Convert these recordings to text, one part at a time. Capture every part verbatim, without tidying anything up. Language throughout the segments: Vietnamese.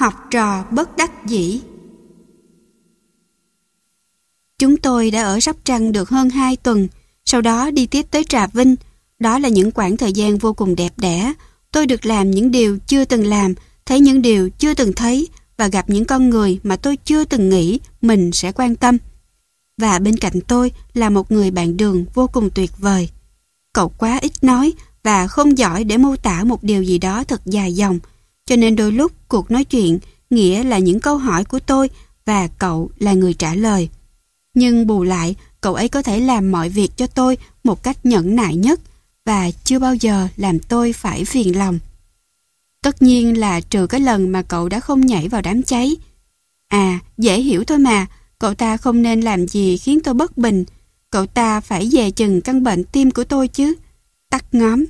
Học trò bất đắc dĩ. Chúng tôi đã ở Sóc Trăng được hơn hai tuần, sau đó đi tiếp tới Trà Vinh. Đó là những quãng thời gian vô cùng đẹp đẽ. Tôi được làm những điều chưa từng làm, thấy những điều chưa từng thấy và gặp những con người mà tôi chưa từng nghĩ mình sẽ quan tâm. Và bên cạnh tôi là một người bạn đường vô cùng tuyệt vời. Cậu quá ít nói và không giỏi để mô tả một điều gì đó thật dài dòng, cho nên đôi lúc cuộc nói chuyện nghĩa là những câu hỏi của tôi và cậu là người trả lời. Nhưng bù lại, cậu ấy có thể làm mọi việc cho tôi một cách nhẫn nại nhất và chưa bao giờ làm tôi phải phiền lòng. Tất nhiên là trừ cái lần mà cậu đã không nhảy vào đám cháy. À, dễ hiểu thôi mà, cậu ta không nên làm gì khiến tôi bất bình. Cậu ta phải dè chừng căn bệnh tim của tôi chứ. Tắt ngóm.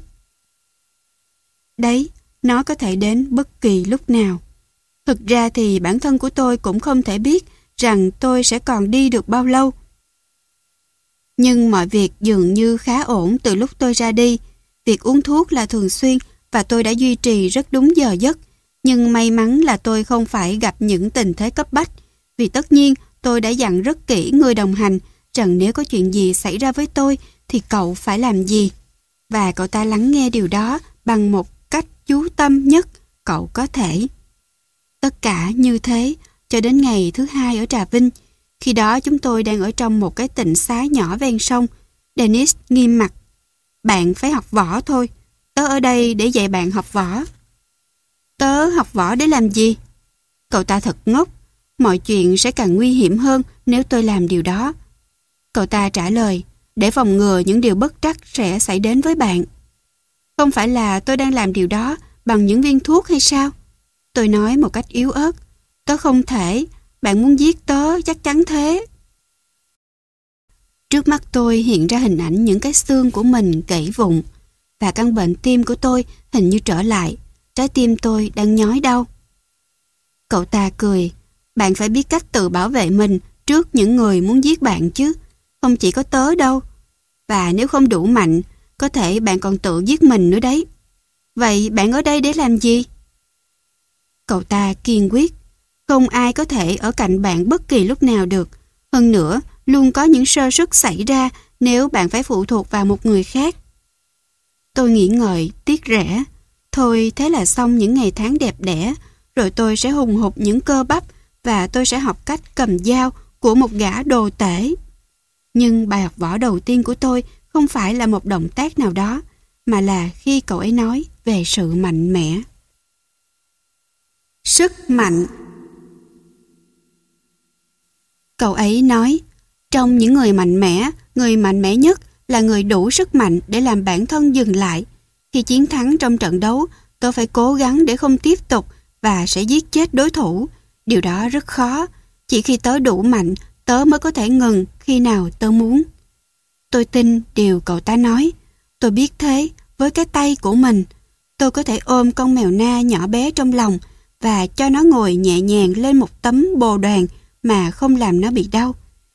Đấy, nó có thể đến bất kỳ lúc nào. Thực ra thì bản thân của tôi cũng không thể biết rằng tôi sẽ còn đi được bao lâu. Nhưng mọi việc dường như khá ổn từ lúc tôi ra đi. Việc uống thuốc là thường xuyên và tôi đã duy trì rất đúng giờ giấc. Nhưng may mắn là tôi không phải gặp những tình thế cấp bách. Vì tất nhiên tôi đã dặn rất kỹ người đồng hành rằng nếu có chuyện gì xảy ra với tôi thì cậu phải làm gì. Và cậu ta lắng nghe điều đó bằng một cách chú tâm nhất cậu có thể. Tất cả như thế cho đến ngày thứ hai ở Trà Vinh. Khi đó chúng tôi đang ở trong một cái tịnh xá nhỏ ven sông. Dennis nghiêm mặt. Bạn phải học võ thôi. Tớ ở đây để dạy bạn học võ. Tớ học võ để làm gì? Cậu ta thật ngốc. Mọi chuyện sẽ càng nguy hiểm hơn nếu tôi làm điều đó. Cậu ta trả lời, để phòng ngừa những điều bất trắc sẽ xảy đến với bạn. Không phải là tôi đang làm điều đó bằng những viên thuốc hay sao? Tôi nói một cách yếu ớt. Tớ không thể. Bạn muốn giết tớ, chắc chắn thế. Trước mắt tôi hiện ra hình ảnh những cái xương của mình gãy vụn và căn bệnh tim của tôi hình như trở lại. Trái tim tôi đang nhói đau. Cậu ta cười. Bạn phải biết cách tự bảo vệ mình trước những người muốn giết bạn chứ. Không chỉ có tớ đâu. Và nếu không đủ mạnh, có thể bạn còn tự giết mình nữa đấy. Vậy bạn ở đây để làm gì? Cậu ta kiên quyết. Không ai có thể ở cạnh bạn bất kỳ lúc nào được. Hơn nữa, luôn có những sơ suất xảy ra nếu bạn phải phụ thuộc vào một người khác. Tôi nghĩ ngợi, tiếc rẻ. Thôi thế là xong những ngày tháng đẹp đẽ, rồi tôi sẽ hùng hục những cơ bắp và tôi sẽ học cách cầm dao của một gã đồ tể. Nhưng bài học võ đầu tiên của tôi không phải là một động tác nào đó, mà là khi cậu ấy nói về sự mạnh mẽ. Sức mạnh. Cậu ấy nói, trong những người mạnh mẽ, người mạnh mẽ nhất là người đủ sức mạnh để làm bản thân dừng lại. Khi chiến thắng trong trận đấu, tôi phải cố gắng để không tiếp tục và sẽ giết chết đối thủ. Điều đó rất khó. Chỉ khi tớ đủ mạnh, tớ mới có thể ngừng khi nào tớ muốn. Tôi tin điều cậu ta nói. Tôi biết thế với cái tay của mình. Tôi có thể ôm con mèo na nhỏ bé trong lòng và cho nó ngồi nhẹ nhàng lên một tấm bồ đoàn mà không làm nó bị đau.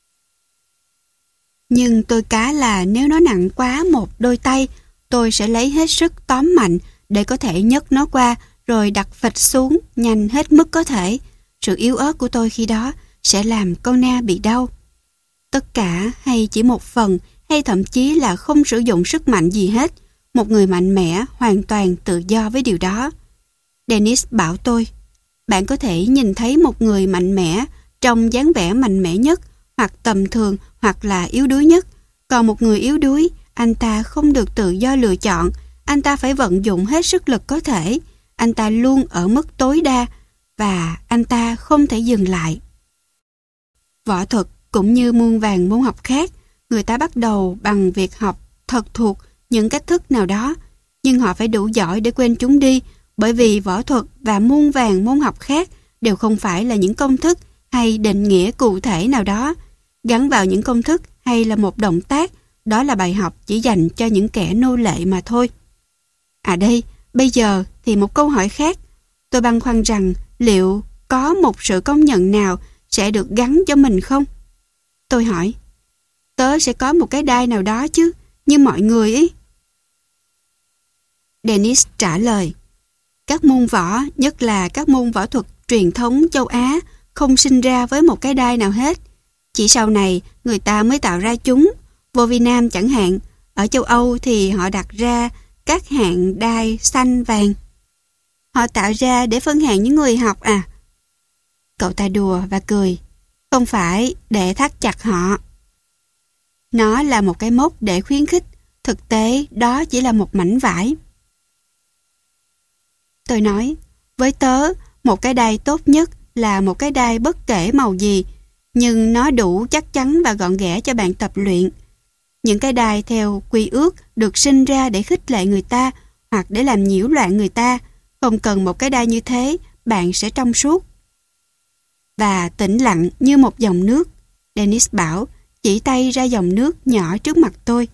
Nhưng tôi cá là nếu nó nặng quá một đôi tay, tôi sẽ lấy hết sức tóm mạnh để có thể nhấc nó qua rồi đặt phịch xuống nhanh hết mức có thể. Sự yếu ớt của tôi khi đó sẽ làm con na bị đau. Tất cả hay chỉ một phần hay thậm chí là không sử dụng sức mạnh gì hết. Một người mạnh mẽ hoàn toàn tự do với điều đó. Dennis bảo tôi, bạn có thể nhìn thấy một người mạnh mẽ trong dáng vẻ mạnh mẽ nhất, hoặc tầm thường, hoặc là yếu đuối nhất. Còn một người yếu đuối, anh ta không được tự do lựa chọn, anh ta phải vận dụng hết sức lực có thể, anh ta luôn ở mức tối đa, và anh ta không thể dừng lại. Võ thuật cũng như muôn vàn môn học khác, người ta bắt đầu bằng việc học thật thuộc những cách thức nào đó, nhưng họ phải đủ giỏi để quên chúng đi, bởi vì võ thuật và muôn vàn môn học khác đều không phải là những công thức hay định nghĩa cụ thể nào đó. Gắn vào những công thức hay là một động tác, đó là bài học chỉ dành cho những kẻ nô lệ mà thôi. À đây, bây giờ thì một câu hỏi khác. Tôi băn khoăn rằng liệu có một sự công nhận nào sẽ được gắn cho mình không? Tôi hỏi, tớ sẽ có một cái đai nào đó chứ, như mọi người ý. Dennis trả lời, các môn võ, nhất là các môn võ thuật truyền thống châu Á không sinh ra với một cái đai nào hết. Chỉ sau này người ta mới tạo ra chúng. Vô Vi Nam chẳng hạn, ở châu Âu thì họ đặt ra các hạng đai xanh vàng. Họ tạo ra để phân hạng những người học à? Cậu ta đùa và cười. Không phải để thắt chặt họ. Nó là một cái mốc để khuyến khích. Thực tế đó chỉ là một mảnh vải. Tôi nói, với tớ, một cái đai tốt nhất là một cái đai bất kể màu gì, nhưng nó đủ chắc chắn và gọn ghẽ cho bạn tập luyện. Những cái đai theo quy ước được sinh ra để khích lệ người ta hoặc để làm nhiễu loạn người ta. Không cần một cái đai như thế, bạn sẽ trong suốt và tĩnh lặng như một dòng nước. Dennis bảo, chỉ tay ra dòng nước nhỏ trước mặt tôi.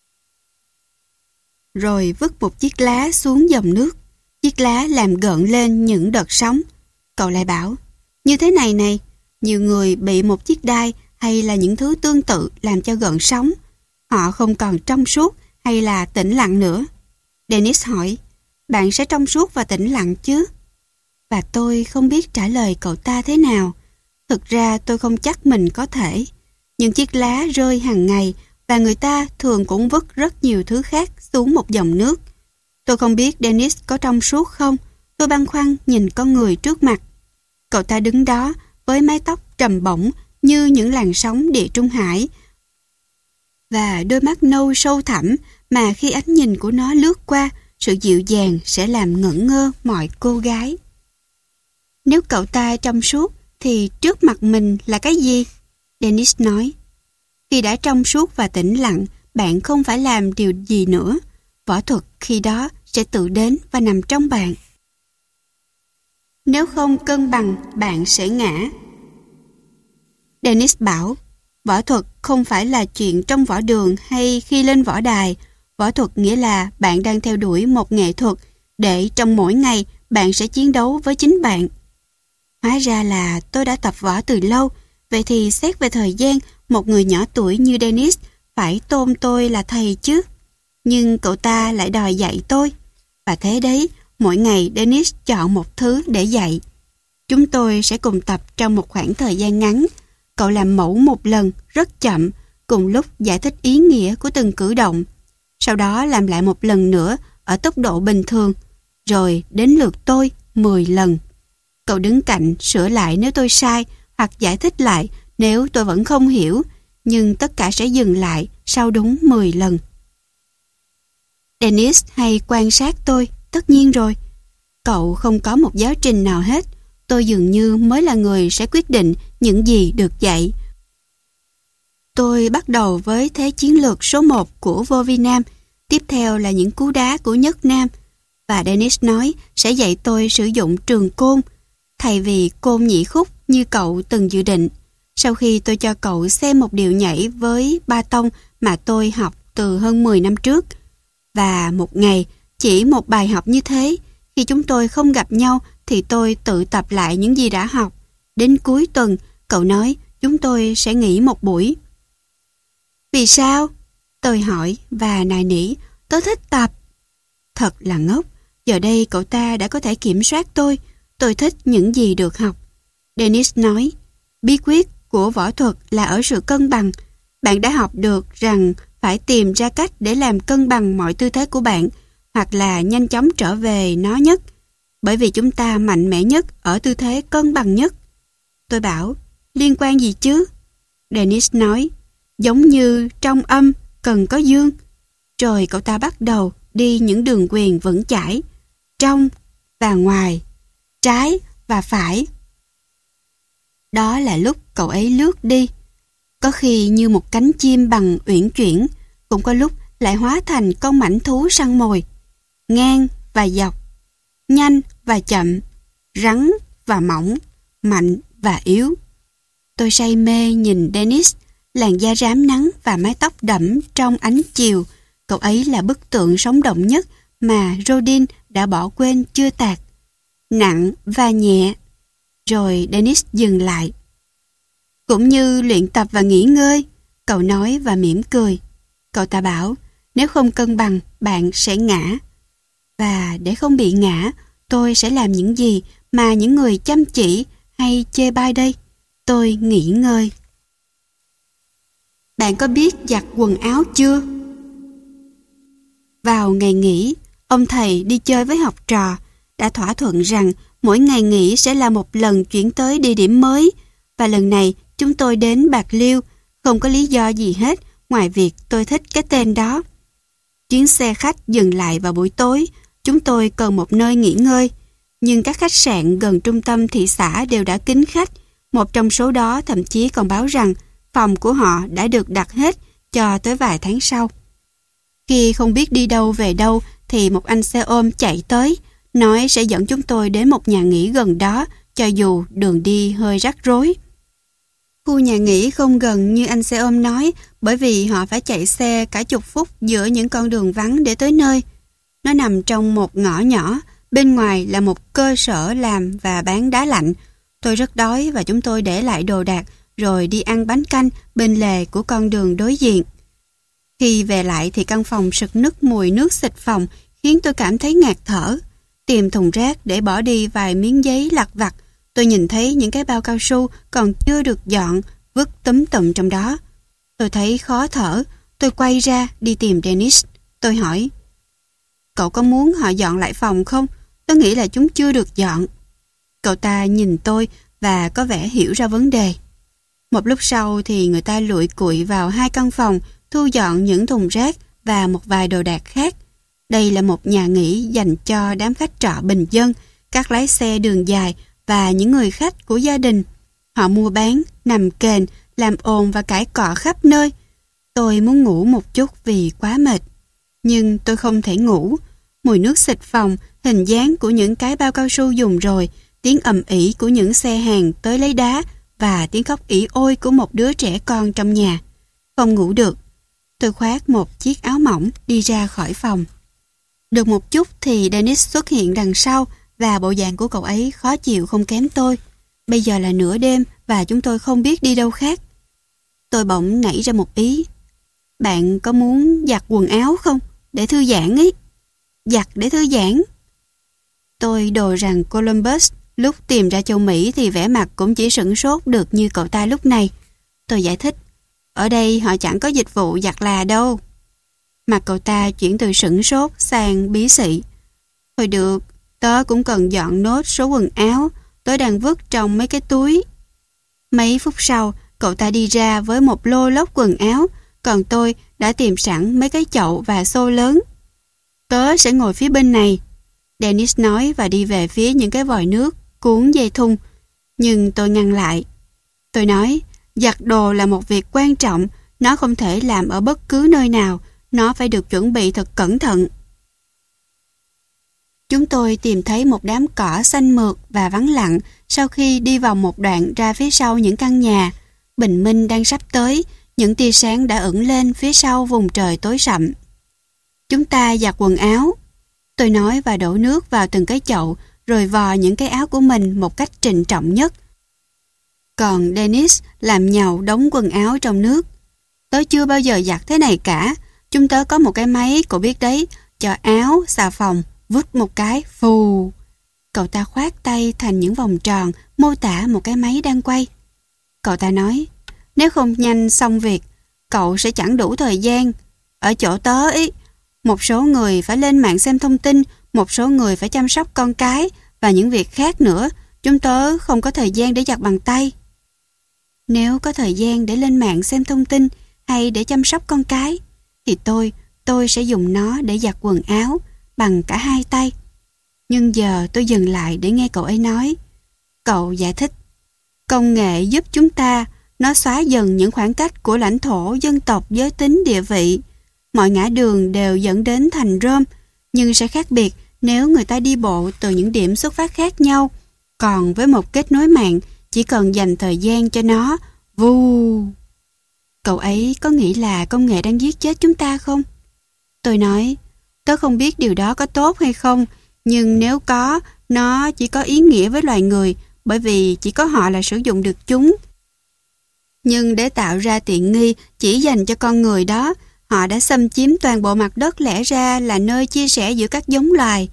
Rồi vứt một chiếc lá xuống dòng nước. Chiếc lá làm gợn lên những đợt sóng. Cậu lại bảo, như thế này này, nhiều người bị một chiếc đai hay là những thứ tương tự làm cho gợn sóng. Họ không còn trong suốt hay là tĩnh lặng nữa. Dennis hỏi, bạn sẽ trong suốt và tĩnh lặng chứ? Và tôi không biết trả lời cậu ta thế nào. Thực ra tôi không chắc mình có thể. Những chiếc lá rơi hàng ngày và người ta thường cũng vứt rất nhiều thứ khác xuống một dòng nước. Tôi không biết Dennis có trong suốt không. Tôi băn khoăn nhìn con người trước mặt. Cậu ta đứng đó với mái tóc trầm bổng như những làn sóng địa trung hải và đôi mắt nâu sâu thẳm mà khi ánh nhìn của nó lướt qua, sự dịu dàng sẽ làm ngẩn ngơ mọi cô gái. Nếu cậu ta trong suốt thì trước mặt mình là cái gì? Dennis nói. Khi đã trong suốt và tĩnh lặng, bạn không phải làm điều gì nữa. Võ thuật khi đó sẽ tự đến và nằm trong bạn. Nếu không cân bằng, bạn sẽ ngã. Dennis bảo, võ thuật không phải là chuyện trong võ đường hay khi lên võ đài. Võ thuật nghĩa là bạn đang theo đuổi một nghệ thuật để trong mỗi ngày bạn sẽ chiến đấu với chính bạn. Hóa ra là tôi đã tập võ từ lâu. Vậy thì xét về thời gian, một người nhỏ tuổi như Dennis phải tôn tôi là thầy chứ. Nhưng cậu ta lại đòi dạy tôi. Và thế đấy, mỗi ngày Dennis chọn một thứ để dạy. Chúng tôi sẽ cùng tập trong một khoảng thời gian ngắn. Cậu làm mẫu một lần, rất chậm, cùng lúc giải thích ý nghĩa của từng cử động. Sau đó làm lại một lần nữa ở tốc độ bình thường. Rồi đến lượt tôi mười lần. Cậu đứng cạnh sửa lại nếu tôi sai hoặc giải thích lại nếu tôi vẫn không hiểu. Nhưng tất cả sẽ dừng lại sau đúng mười lần. Dennis hay quan sát tôi, tất nhiên rồi. Cậu không có một giáo trình nào hết. Tôi dường như mới là người sẽ quyết định những gì được dạy. Tôi bắt đầu với thế chiến lược số một của Vô Vi Nam. Tiếp theo là những cú đá của Nhất Nam. Và Dennis nói sẽ dạy tôi sử dụng trường côn thay vì côn nhị khúc như cậu từng dự định. Sau khi tôi cho cậu xem một điệu nhảy với ba tông mà tôi học từ hơn mười năm trước. Và một ngày, chỉ một bài học như thế, khi chúng tôi không gặp nhau thì tôi tự tập lại những gì đã học. Đến cuối tuần, cậu nói chúng tôi sẽ nghỉ một buổi. Vì sao? Tôi hỏi và nài nỉ, tôi thích tập. Thật là ngốc, giờ đây cậu ta đã có thể kiểm soát tôi. Tôi thích những gì được học. Dennis nói, bí quyết của võ thuật là ở sự cân bằng. Bạn đã học được rằng phải tìm ra cách để làm cân bằng mọi tư thế của bạn hoặc là nhanh chóng trở về nó nhất. Bởi vì chúng ta mạnh mẽ nhất ở tư thế cân bằng nhất. Tôi bảo, liên quan gì chứ? Dennis nói, giống như trong âm cần có dương. Rồi cậu ta bắt đầu đi những đường quyền vững chãi, trong và ngoài, trái và phải. Đó là lúc cậu ấy lướt đi. Có khi như một cánh chim bằng uyển chuyển, cũng có lúc lại hóa thành con mãnh thú săn mồi. Ngang và dọc, nhanh và chậm, rắn và mỏng, mạnh và yếu. Tôi say mê nhìn Dennis, làn da rám nắng và mái tóc đẫm trong ánh chiều. Cậu ấy là bức tượng sống động nhất mà Rodin đã bỏ quên chưa tạc. Nặng và nhẹ. Rồi Dennis dừng lại. Cũng như luyện tập và nghỉ ngơi, cậu nói và mỉm cười. Cậu ta bảo, nếu không cân bằng, bạn sẽ ngã. Và để không bị ngã, tôi sẽ làm những gì mà những người chăm chỉ hay chê bai đây? Tôi nghỉ ngơi. Bạn có biết giặt quần áo chưa? Vào ngày nghỉ, ông thầy đi chơi với học trò đã thỏa thuận rằng mỗi ngày nghỉ sẽ là một lần chuyển tới địa điểm mới, và lần này chúng tôi đến Bạc Liêu, không có lý do gì hết ngoài việc tôi thích cái tên đó. Chuyến xe khách dừng lại vào buổi tối, chúng tôi cần một nơi nghỉ ngơi, nhưng các khách sạn gần trung tâm thị xã đều đã kín khách. Một trong số đó thậm chí còn báo rằng phòng của họ đã được đặt hết cho tới vài tháng sau. Khi không biết đi đâu về đâu thì một anh xe ôm chạy tới, nói sẽ dẫn chúng tôi đến một nhà nghỉ gần đó, cho dù đường đi hơi rắc rối. Khu nhà nghỉ không gần như anh xe ôm nói, bởi vì họ phải chạy xe cả chục phút giữa những con đường vắng để tới nơi. Nó nằm trong một ngõ nhỏ, bên ngoài là một cơ sở làm và bán đá lạnh. Tôi rất đói và chúng tôi để lại đồ đạc rồi đi ăn bánh canh bên lề của con đường đối diện. Khi về lại thì căn phòng sực nức mùi nước xịt phòng khiến tôi cảm thấy ngạt thở. Tìm thùng rác để bỏ đi vài miếng giấy lặt vặt, tôi nhìn thấy những cái bao cao su còn chưa được dọn vứt túm tụm trong đó. Tôi thấy khó thở, tôi quay ra đi tìm Dennis. Tôi hỏi, cậu có muốn họ dọn lại phòng không? Tôi nghĩ là chúng chưa được dọn. Cậu ta nhìn tôi và có vẻ hiểu ra vấn đề. Một lúc sau thì người ta lụi cụi vào hai căn phòng, thu dọn những thùng rác và một vài đồ đạc khác. Đây là một nhà nghỉ dành cho đám khách trọ bình dân, các lái xe đường dài và những người khách của gia đình. Họ mua bán, nằm kềnh, làm ồn và cãi cọ khắp nơi. Tôi muốn ngủ một chút vì quá mệt. Nhưng tôi không thể ngủ. Mùi nước xịt phòng, hình dáng của những cái bao cao su dùng rồi, tiếng ầm ĩ của những xe hàng tới lấy đá và tiếng khóc ỉ ôi của một đứa trẻ con trong nhà. Không ngủ được. Tôi khoác một chiếc áo mỏng đi ra khỏi phòng. Được một chút thì Dennis xuất hiện đằng sau và bộ dạng của cậu ấy khó chịu không kém tôi. Bây giờ là nửa đêm và chúng tôi không biết đi đâu khác. Tôi bỗng nảy ra một ý. Bạn có muốn giặt quần áo không? Để thư giãn ấy. Giặt để thư giãn. Tôi đồ rằng Columbus lúc tìm ra châu Mỹ thì vẻ mặt cũng chỉ sửng sốt được như cậu ta lúc này. Tôi giải thích. Ở đây họ chẳng có dịch vụ giặt là đâu. Mặt cậu ta chuyển từ sửng sốt sang bí xị. Thôi được, tớ cũng cần dọn nốt số quần áo tớ đang vứt trong mấy cái túi. Mấy phút sau, cậu ta đi ra với một lô lốc quần áo, còn tôi đã tìm sẵn mấy cái chậu và xô lớn. Tớ sẽ ngồi phía bên này, Dennis nói và đi về phía những cái vòi nước cuốn dây thun. Nhưng tôi ngăn lại. Tôi nói, giặt đồ là một việc quan trọng, nó không thể làm ở bất cứ nơi nào, nó phải được chuẩn bị thật cẩn thận. Chúng tôi tìm thấy một đám cỏ xanh mượt và vắng lặng sau khi đi vào một đoạn ra phía sau những căn nhà. Bình minh đang sắp tới, những tia sáng đã ửng lên phía sau vùng trời tối sậm. Chúng ta giặt quần áo, tôi nói và đổ nước vào từng cái chậu, rồi vò những cái áo của mình một cách trịnh trọng nhất. Còn Dennis làm nhàu đống quần áo trong nước. Tớ chưa bao giờ giặt thế này cả. Chúng tớ có một cái máy, cậu biết đấy, cho áo, xà phòng, vứt một cái, phù. Cậu ta khoát tay thành những vòng tròn, mô tả một cái máy đang quay. Cậu ta nói, nếu không nhanh xong việc, cậu sẽ chẳng đủ thời gian. Ở chỗ tớ ý, một số người phải lên mạng xem thông tin, một số người phải chăm sóc con cái và những việc khác nữa. Chúng tớ không có thời gian để giặt bằng tay. Nếu có thời gian để lên mạng xem thông tin hay để chăm sóc con cái, thì tôi, tôi sẽ dùng nó để giặt quần áo bằng cả hai tay. Nhưng giờ tôi dừng lại để nghe cậu ấy nói. Cậu giải thích, công nghệ giúp chúng ta, nó xóa dần những khoảng cách của lãnh thổ, dân tộc, giới tính, địa vị. Mọi ngã đường đều dẫn đến thành Rome, nhưng sẽ khác biệt nếu người ta đi bộ từ những điểm xuất phát khác nhau. Còn với một kết nối mạng, chỉ cần dành thời gian cho nó, vù. Cậu ấy có nghĩ là công nghệ đang giết chết chúng ta không? Tôi nói, tớ không biết điều đó có tốt hay không, nhưng nếu có, nó chỉ có ý nghĩa với loài người, bởi vì chỉ có họ là sử dụng được chúng. Nhưng để tạo ra tiện nghi chỉ dành cho con người đó, họ đã xâm chiếm toàn bộ mặt đất lẽ ra là nơi chia sẻ giữa các giống loài.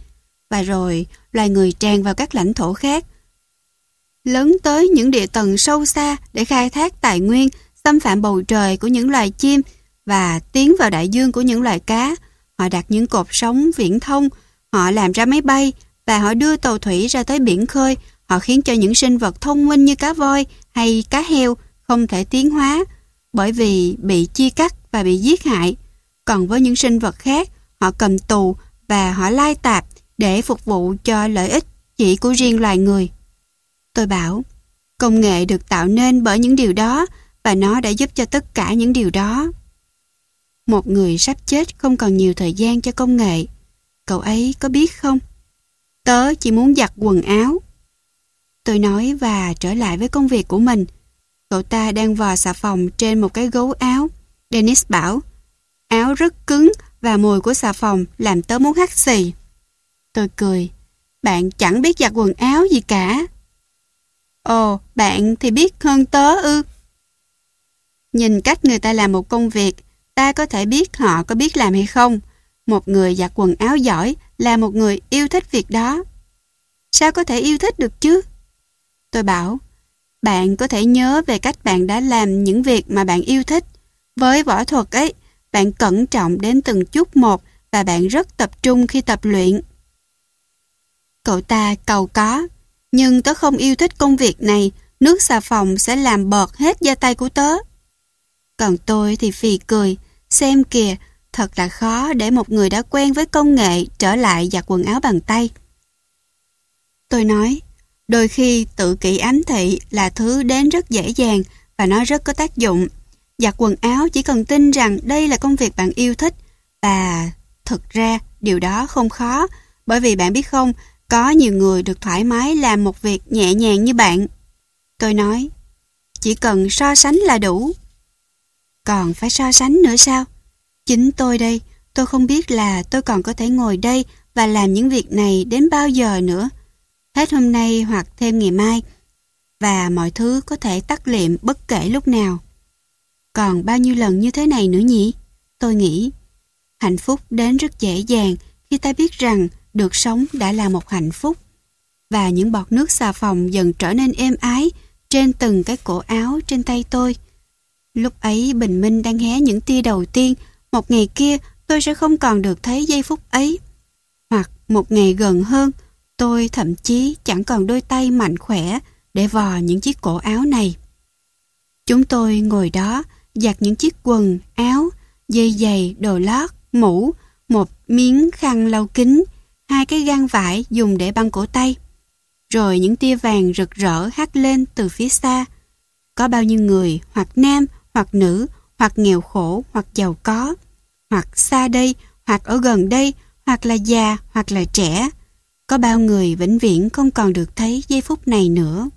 và rồi loài người tràn vào các lãnh thổ khác, lớn tới những địa tầng sâu xa để khai thác tài nguyên, xâm phạm bầu trời của những loài chim và tiến vào đại dương của những loài cá. Họ đặt những cột sóng viễn thông, họ làm ra máy bay và họ đưa tàu thủy ra tới biển khơi. Họ khiến cho những sinh vật thông minh như cá voi hay cá heo không thể tiến hóa bởi vì bị chia cắt và bị giết hại. Còn với những sinh vật khác, họ cầm tù và họ lai tạp để phục vụ cho lợi ích chỉ của riêng loài người. Tôi bảo, công nghệ được tạo nên bởi những điều đó và nó đã giúp cho tất cả những điều đó. Một người sắp chết không còn nhiều thời gian cho công nghệ. Cậu ấy có biết không? Tớ chỉ muốn giặt quần áo. Tôi nói và trở lại với công việc của mình. Cậu ta đang vò xà phòng trên một cái gấu áo. Dennis bảo, áo rất cứng và mùi của xà phòng làm tớ muốn hắt xì. Tôi cười, bạn chẳng biết giặt quần áo gì cả. Ồ, bạn thì biết hơn tớ ư? Nhìn cách người ta làm một công việc, ta có thể biết họ có biết làm hay không. Một người giặt quần áo giỏi là một người yêu thích việc đó. Sao có thể yêu thích được chứ? Tôi bảo, bạn có thể nhớ về cách bạn đã làm những việc mà bạn yêu thích. Với võ thuật ấy, bạn cẩn trọng đến từng chút một và bạn rất tập trung khi tập luyện. Cậu ta cầu có, nhưng tớ không yêu thích công việc này, nước xà phòng sẽ làm bọt hết da tay của tớ. Còn tôi thì phì cười, xem kìa, thật là khó để một người đã quen với công nghệ trở lại giặt quần áo bằng tay. Tôi nói, đôi khi tự kỷ ám thị là thứ đến rất dễ dàng và nó rất có tác dụng. Giặt quần áo chỉ cần tin rằng đây là công việc bạn yêu thích và thực ra điều đó không khó, bởi vì bạn biết không, có nhiều người được thoải mái làm một việc nhẹ nhàng như bạn. Tôi nói, chỉ cần so sánh là đủ. Còn phải so sánh nữa sao? Chính tôi đây, tôi không biết là tôi còn có thể ngồi đây và làm những việc này đến bao giờ nữa. Hết hôm nay hoặc thêm ngày mai, và mọi thứ có thể tắt liệm bất kể lúc nào. Còn bao nhiêu lần như thế này nữa nhỉ? Tôi nghĩ, hạnh phúc đến rất dễ dàng khi ta biết rằng được sống đã là một hạnh phúc. Và những bọt nước xà phòng dần trở nên êm ái trên từng cái cổ áo trên tay tôi. Lúc ấy bình minh đang hé những tia đầu tiên. Một ngày kia tôi sẽ không còn được thấy giây phút ấy. Hoặc một ngày gần hơn, tôi thậm chí chẳng còn đôi tay mạnh khỏe để vò những chiếc cổ áo này. Chúng tôi ngồi đó giặt những chiếc quần, áo, dây giày, đồ lót, mũ, một miếng khăn lau kính, hai cái găng vải dùng để băng cổ tay. Rồi những tia vàng rực rỡ hắt lên từ phía xa. Có bao nhiêu người, hoặc nam, hoặc nữ, hoặc nghèo khổ, hoặc giàu có, hoặc xa đây, hoặc ở gần đây, hoặc là già, hoặc là trẻ. Có bao người vĩnh viễn không còn được thấy giây phút này nữa.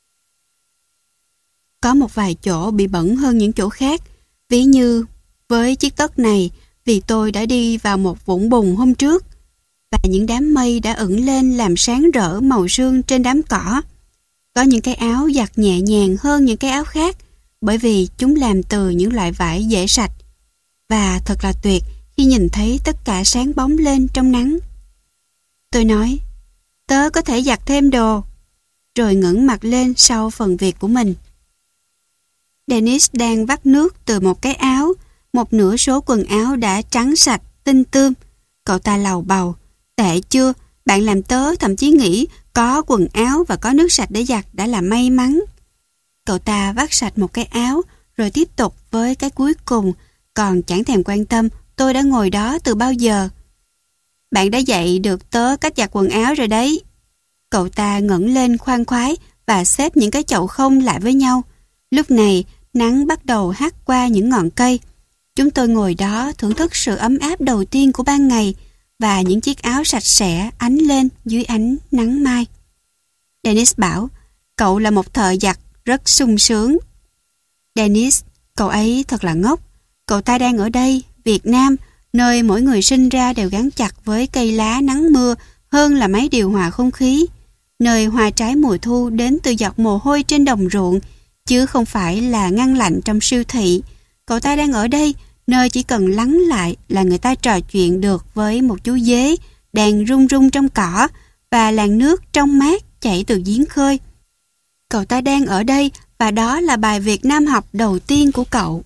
Có một vài chỗ bị bẩn hơn những chỗ khác, ví như với chiếc tất này, vì tôi đã đi vào một vũng bùn hôm trước, và những đám mây đã ửng lên làm sáng rỡ màu sương trên đám cỏ. Có những cái áo giặt nhẹ nhàng hơn những cái áo khác, bởi vì chúng làm từ những loại vải dễ sạch. Và thật là tuyệt khi nhìn thấy tất cả sáng bóng lên trong nắng. Tôi nói, tớ có thể giặt thêm đồ, rồi ngẩng mặt lên sau phần việc của mình. Dennis đang vắt nước từ một cái áo, một nửa số quần áo đã trắng sạch, tinh tươm. Cậu ta lầu bầu, tệ chưa, bạn làm tớ thậm chí nghĩ có quần áo và có nước sạch để giặt đã là may mắn. Cậu ta vắt sạch một cái áo, rồi tiếp tục với cái cuối cùng, còn chẳng thèm quan tâm tôi đã ngồi đó từ bao giờ. Bạn đã dạy được tớ cách giặt quần áo rồi đấy. Cậu ta ngẩng lên khoan khoái và xếp những cái chậu không lại với nhau. Lúc này, nắng bắt đầu hắt qua những ngọn cây. Chúng tôi ngồi đó thưởng thức sự ấm áp đầu tiên của ban ngày và những chiếc áo sạch sẽ ánh lên dưới ánh nắng mai. Dennis bảo, cậu là một thợ giặt rất sung sướng. Dennis, cậu ấy thật là ngốc. Cậu ta đang ở đây, Việt Nam, nơi mỗi người sinh ra đều gắn chặt với cây lá nắng mưa hơn là máy điều hòa không khí. Nơi hoa trái mùa thu đến từ giọt mồ hôi trên đồng ruộng, chứ không phải là ngăn lạnh trong siêu thị. Cậu ta đang ở đây, nơi chỉ cần lắng lại là người ta trò chuyện được với một chú dế đang rung rung trong cỏ và làn nước trong mát chảy từ giếng khơi. Cậu ta đang ở đây và đó là bài Việt Nam học đầu tiên của cậu.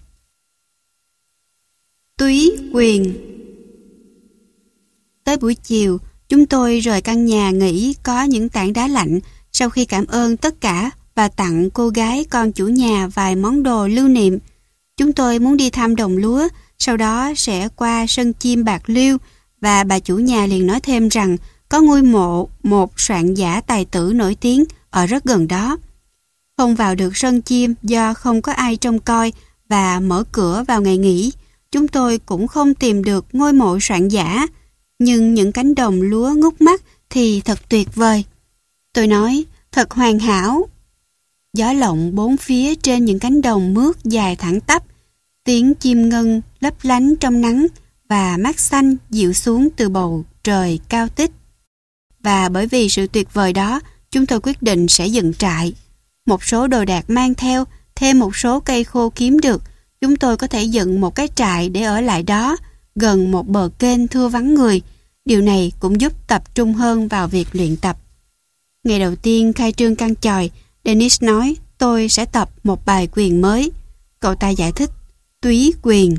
Túy quyền. Tới buổi chiều, chúng tôi rời căn nhà nghỉ có những tảng đá lạnh sau khi cảm ơn tất cả và tặng cô gái con chủ nhà vài món đồ lưu niệm. Chúng tôi muốn đi thăm đồng lúa, sau đó sẽ qua sân chim Bạc Liêu và bà chủ nhà liền nói thêm rằng có ngôi mộ một soạn giả tài tử nổi tiếng ở rất gần đó. Không vào được sân chim do không có ai trông coi và mở cửa vào ngày nghỉ. Chúng tôi cũng không tìm được ngôi mộ soạn giả, nhưng những cánh đồng lúa ngút mắt thì thật tuyệt vời. Tôi nói, thật hoàn hảo. Gió lộng bốn phía trên những cánh đồng mướt dài thẳng tắp, tiếng chim ngân lấp lánh trong nắng và mát xanh dịu xuống từ bầu trời cao tích. Và bởi vì sự tuyệt vời đó, chúng tôi quyết định sẽ dựng trại. Một số đồ đạc mang theo, thêm một số cây khô kiếm được, chúng tôi có thể dựng một cái trại để ở lại đó, gần một bờ kênh thưa vắng người. Điều này cũng giúp tập trung hơn vào việc luyện tập. Ngày đầu tiên khai trương căn chòi, Dennis nói tôi sẽ tập một bài quyền mới. Cậu ta giải thích, túy quyền.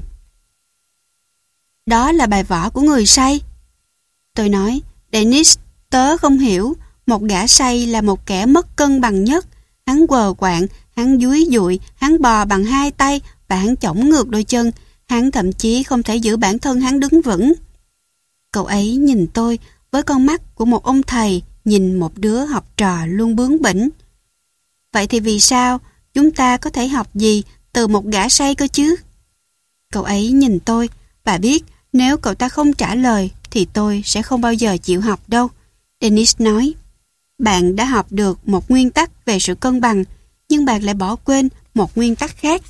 Đó là bài võ của người say. Tôi nói, Dennis, tớ không hiểu, một gã say là một kẻ mất cân bằng nhất. Hắn quờ quạng, hắn dúi dụi, hắn bò bằng hai tay và hắn chổng ngược đôi chân. Hắn thậm chí không thể giữ bản thân hắn đứng vững. Cậu ấy nhìn tôi với con mắt của một ông thầy nhìn một đứa học trò luôn bướng bỉnh. Vậy thì vì sao chúng ta có thể học gì từ một gã say cơ chứ? Cậu ấy nhìn tôi và biết nếu cậu ta không trả lời thì tôi sẽ không bao giờ chịu học đâu. Dennis nói, bạn đã học được một nguyên tắc về sự cân bằng, nhưng bạn lại bỏ quên một nguyên tắc khác.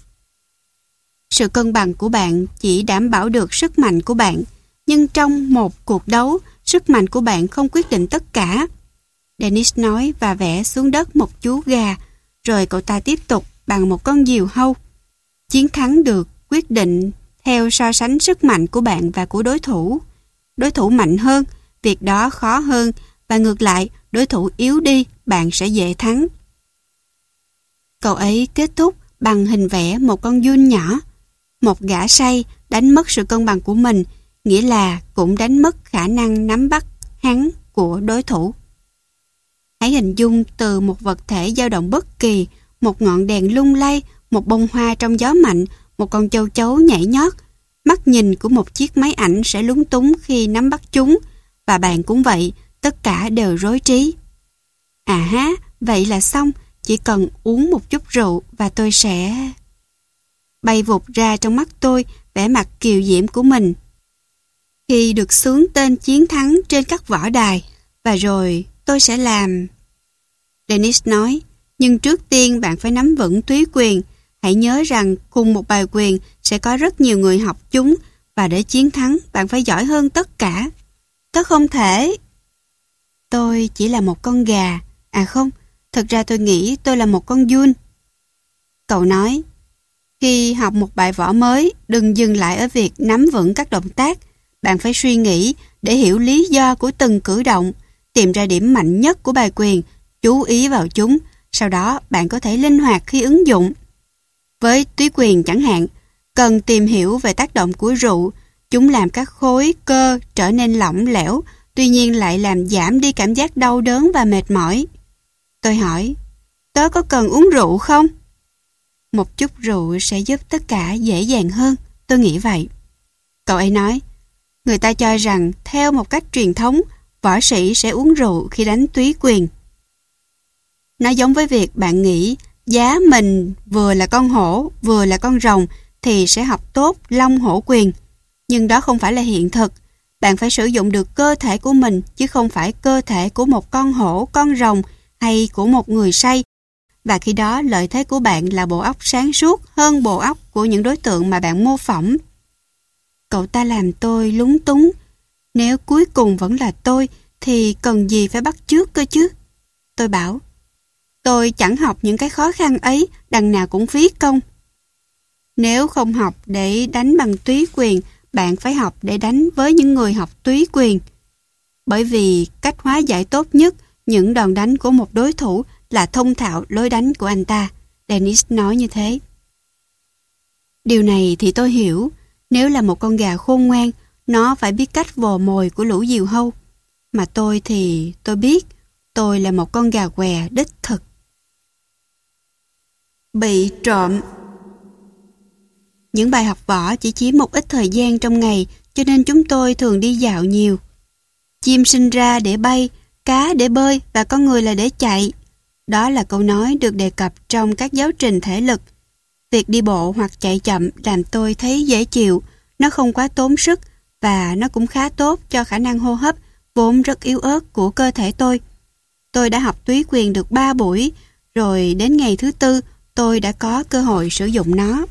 Sự cân bằng của bạn chỉ đảm bảo được sức mạnh của bạn, nhưng trong một cuộc đấu, sức mạnh của bạn không quyết định tất cả. Dennis nói và vẽ xuống đất một chú gà, rồi cậu ta tiếp tục bằng một con diều hâu. Chiến thắng được quyết định theo so sánh sức mạnh của bạn và của đối thủ. Đối thủ mạnh hơn, việc đó khó hơn, và ngược lại, đối thủ yếu đi, bạn sẽ dễ thắng. Cậu ấy kết thúc bằng hình vẽ một con giun nhỏ. Một gã say đánh mất sự cân bằng của mình, nghĩa là cũng đánh mất khả năng nắm bắt hắn của đối thủ. Hãy hình dung từ một vật thể dao động bất kỳ, một ngọn đèn lung lay, một bông hoa trong gió mạnh, một con châu chấu nhảy nhót. Mắt nhìn của một chiếc máy ảnh sẽ lúng túng khi nắm bắt chúng, và bạn cũng vậy, tất cả đều rối trí. À ha, vậy là xong, chỉ cần uống một chút rượu và tôi sẽ... Bay vụt ra trong mắt tôi vẻ mặt kiều diễm của mình khi được xướng tên chiến thắng trên các võ đài, và rồi tôi sẽ làm. Dennis nói, nhưng trước tiên bạn phải nắm vững túy quyền. Hãy nhớ rằng cùng một bài quyền sẽ có rất nhiều người học chúng, và để chiến thắng bạn phải giỏi hơn tất cả. Tớ không thể. Tôi chỉ là một con gà. À không, thật ra tôi nghĩ tôi là một con giun. Cậu nói, khi học một bài võ mới, đừng dừng lại ở việc nắm vững các động tác. Bạn phải suy nghĩ để hiểu lý do của từng cử động, tìm ra điểm mạnh nhất của bài quyền, chú ý vào chúng, sau đó bạn có thể linh hoạt khi ứng dụng. Với túy quyền chẳng hạn, cần tìm hiểu về tác động của rượu. Chúng làm các khối cơ trở nên lỏng lẻo, tuy nhiên lại làm giảm đi cảm giác đau đớn và mệt mỏi. Tôi hỏi, tớ có cần uống rượu không? Một chút rượu sẽ giúp tất cả dễ dàng hơn, tôi nghĩ vậy. Cậu ấy nói, người ta cho rằng theo một cách truyền thống, võ sĩ sẽ uống rượu khi đánh túy quyền. Nó giống với việc bạn nghĩ giá mình vừa là con hổ, vừa là con rồng thì sẽ học tốt long hổ quyền. Nhưng đó không phải là hiện thực. Bạn phải sử dụng được cơ thể của mình chứ không phải cơ thể của một con hổ, con rồng hay của một người say. Và khi đó lợi thế của bạn là bộ óc sáng suốt hơn bộ óc của những đối tượng mà bạn mô phỏng. Cậu ta làm tôi lúng túng. Nếu cuối cùng vẫn là tôi thì cần gì phải bắt chước cơ chứ? Tôi bảo, tôi chẳng học những cái khó khăn ấy, đằng nào cũng phí công. Nếu không học để đánh bằng túy quyền, bạn phải học để đánh với những người học túy quyền. Bởi vì cách hóa giải tốt nhất những đòn đánh của một đối thủ là thông thạo lối đánh của anh ta. Dennis nói như thế. Điều này thì tôi hiểu. Nếu là một con gà khôn ngoan, nó phải biết cách vồ mồi của lũ diều hâu. Mà tôi thì tôi biết tôi là một con gà què đích thực. Bị trộm. Những bài học võ chỉ chiếm một ít thời gian trong ngày, cho nên chúng tôi thường đi dạo nhiều. Chim sinh ra để bay, cá để bơi và con người là để chạy. Đó là câu nói được đề cập trong các giáo trình thể lực. Việc đi bộ hoặc chạy chậm làm tôi thấy dễ chịu, nó không quá tốn sức và nó cũng khá tốt cho khả năng hô hấp vốn rất yếu ớt của cơ thể tôi. Tôi đã học túy quyền được ba buổi, rồi đến ngày thứ tư tôi đã có cơ hội sử dụng nó.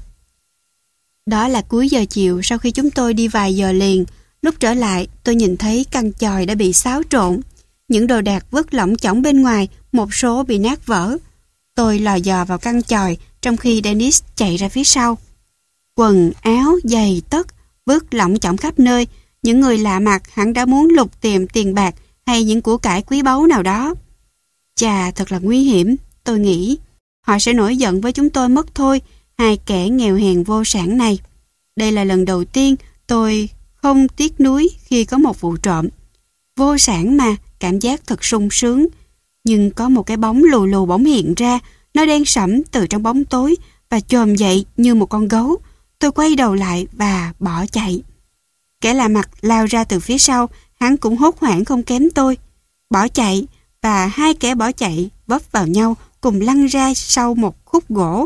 Đó là cuối giờ chiều sau khi chúng tôi đi vài giờ liền. Lúc trở lại, tôi nhìn thấy căn chòi đã bị xáo trộn. Những đồ đạc vứt lỏng chỏng bên ngoài, một số bị nát vỡ. Tôi lò dò vào căn chòi, trong khi Dennis chạy ra phía sau. Quần, áo, giày, tất, vứt lỏng chỏng khắp nơi. Những người lạ mặt hẳn đã muốn lục tìm tiền bạc hay những của cải quý báu nào đó. Chà, thật là nguy hiểm, tôi nghĩ. Họ sẽ nổi giận với chúng tôi mất thôi, hai kẻ nghèo hèn vô sản này. Đây là lần đầu tiên tôi không tiếc nuối khi có một vụ trộm. Vô sản mà, cảm giác thật sung sướng. Nhưng có một cái bóng lù lù bỗng hiện ra, nó đen sẫm từ trong bóng tối và chồm dậy như một con gấu. Tôi quay đầu lại và bỏ chạy. Kẻ lạ mặt lao ra từ phía sau, hắn cũng hốt hoảng không kém tôi. Bỏ chạy, và hai kẻ bỏ chạy vấp vào nhau cùng lăn ra sau một khúc gỗ.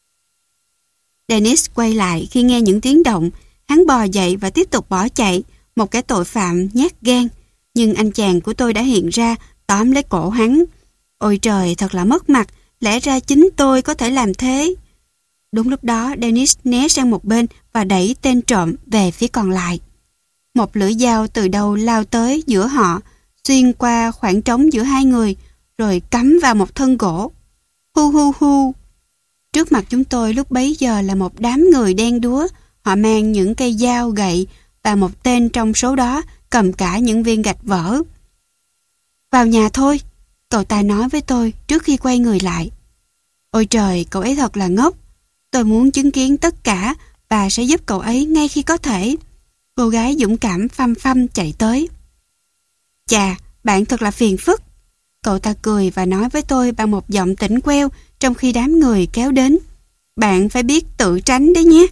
Dennis quay lại khi nghe những tiếng động. Hắn bò dậy và tiếp tục bỏ chạy, một kẻ tội phạm nhát gan. Nhưng anh chàng của tôi đã hiện ra, tóm lấy cổ hắn. Ôi trời, thật là mất mặt, lẽ ra chính tôi có thể làm thế. Đúng lúc đó, Dennis né sang một bên và đẩy tên trộm về phía còn lại. Một lưỡi dao từ đâu lao tới giữa họ, xuyên qua khoảng trống giữa hai người, rồi cắm vào một thân gỗ. Hu hu hu. Trước mặt chúng tôi lúc bấy giờ là một đám người đen đúa. Họ mang những cây dao, gậy và một tên trong số đó cầm cả những viên gạch vỡ. Vào nhà thôi, cậu ta nói với tôi trước khi quay người lại. Ôi trời, cậu ấy thật là ngốc. Tôi muốn chứng kiến tất cả và sẽ giúp cậu ấy ngay khi có thể. Cô gái dũng cảm phăm phăm chạy tới. Chà, bạn thật là phiền phức. Cậu ta cười và nói với tôi bằng một giọng tỉnh queo trong khi đám người kéo đến. Bạn phải biết tự tránh đấy nhé.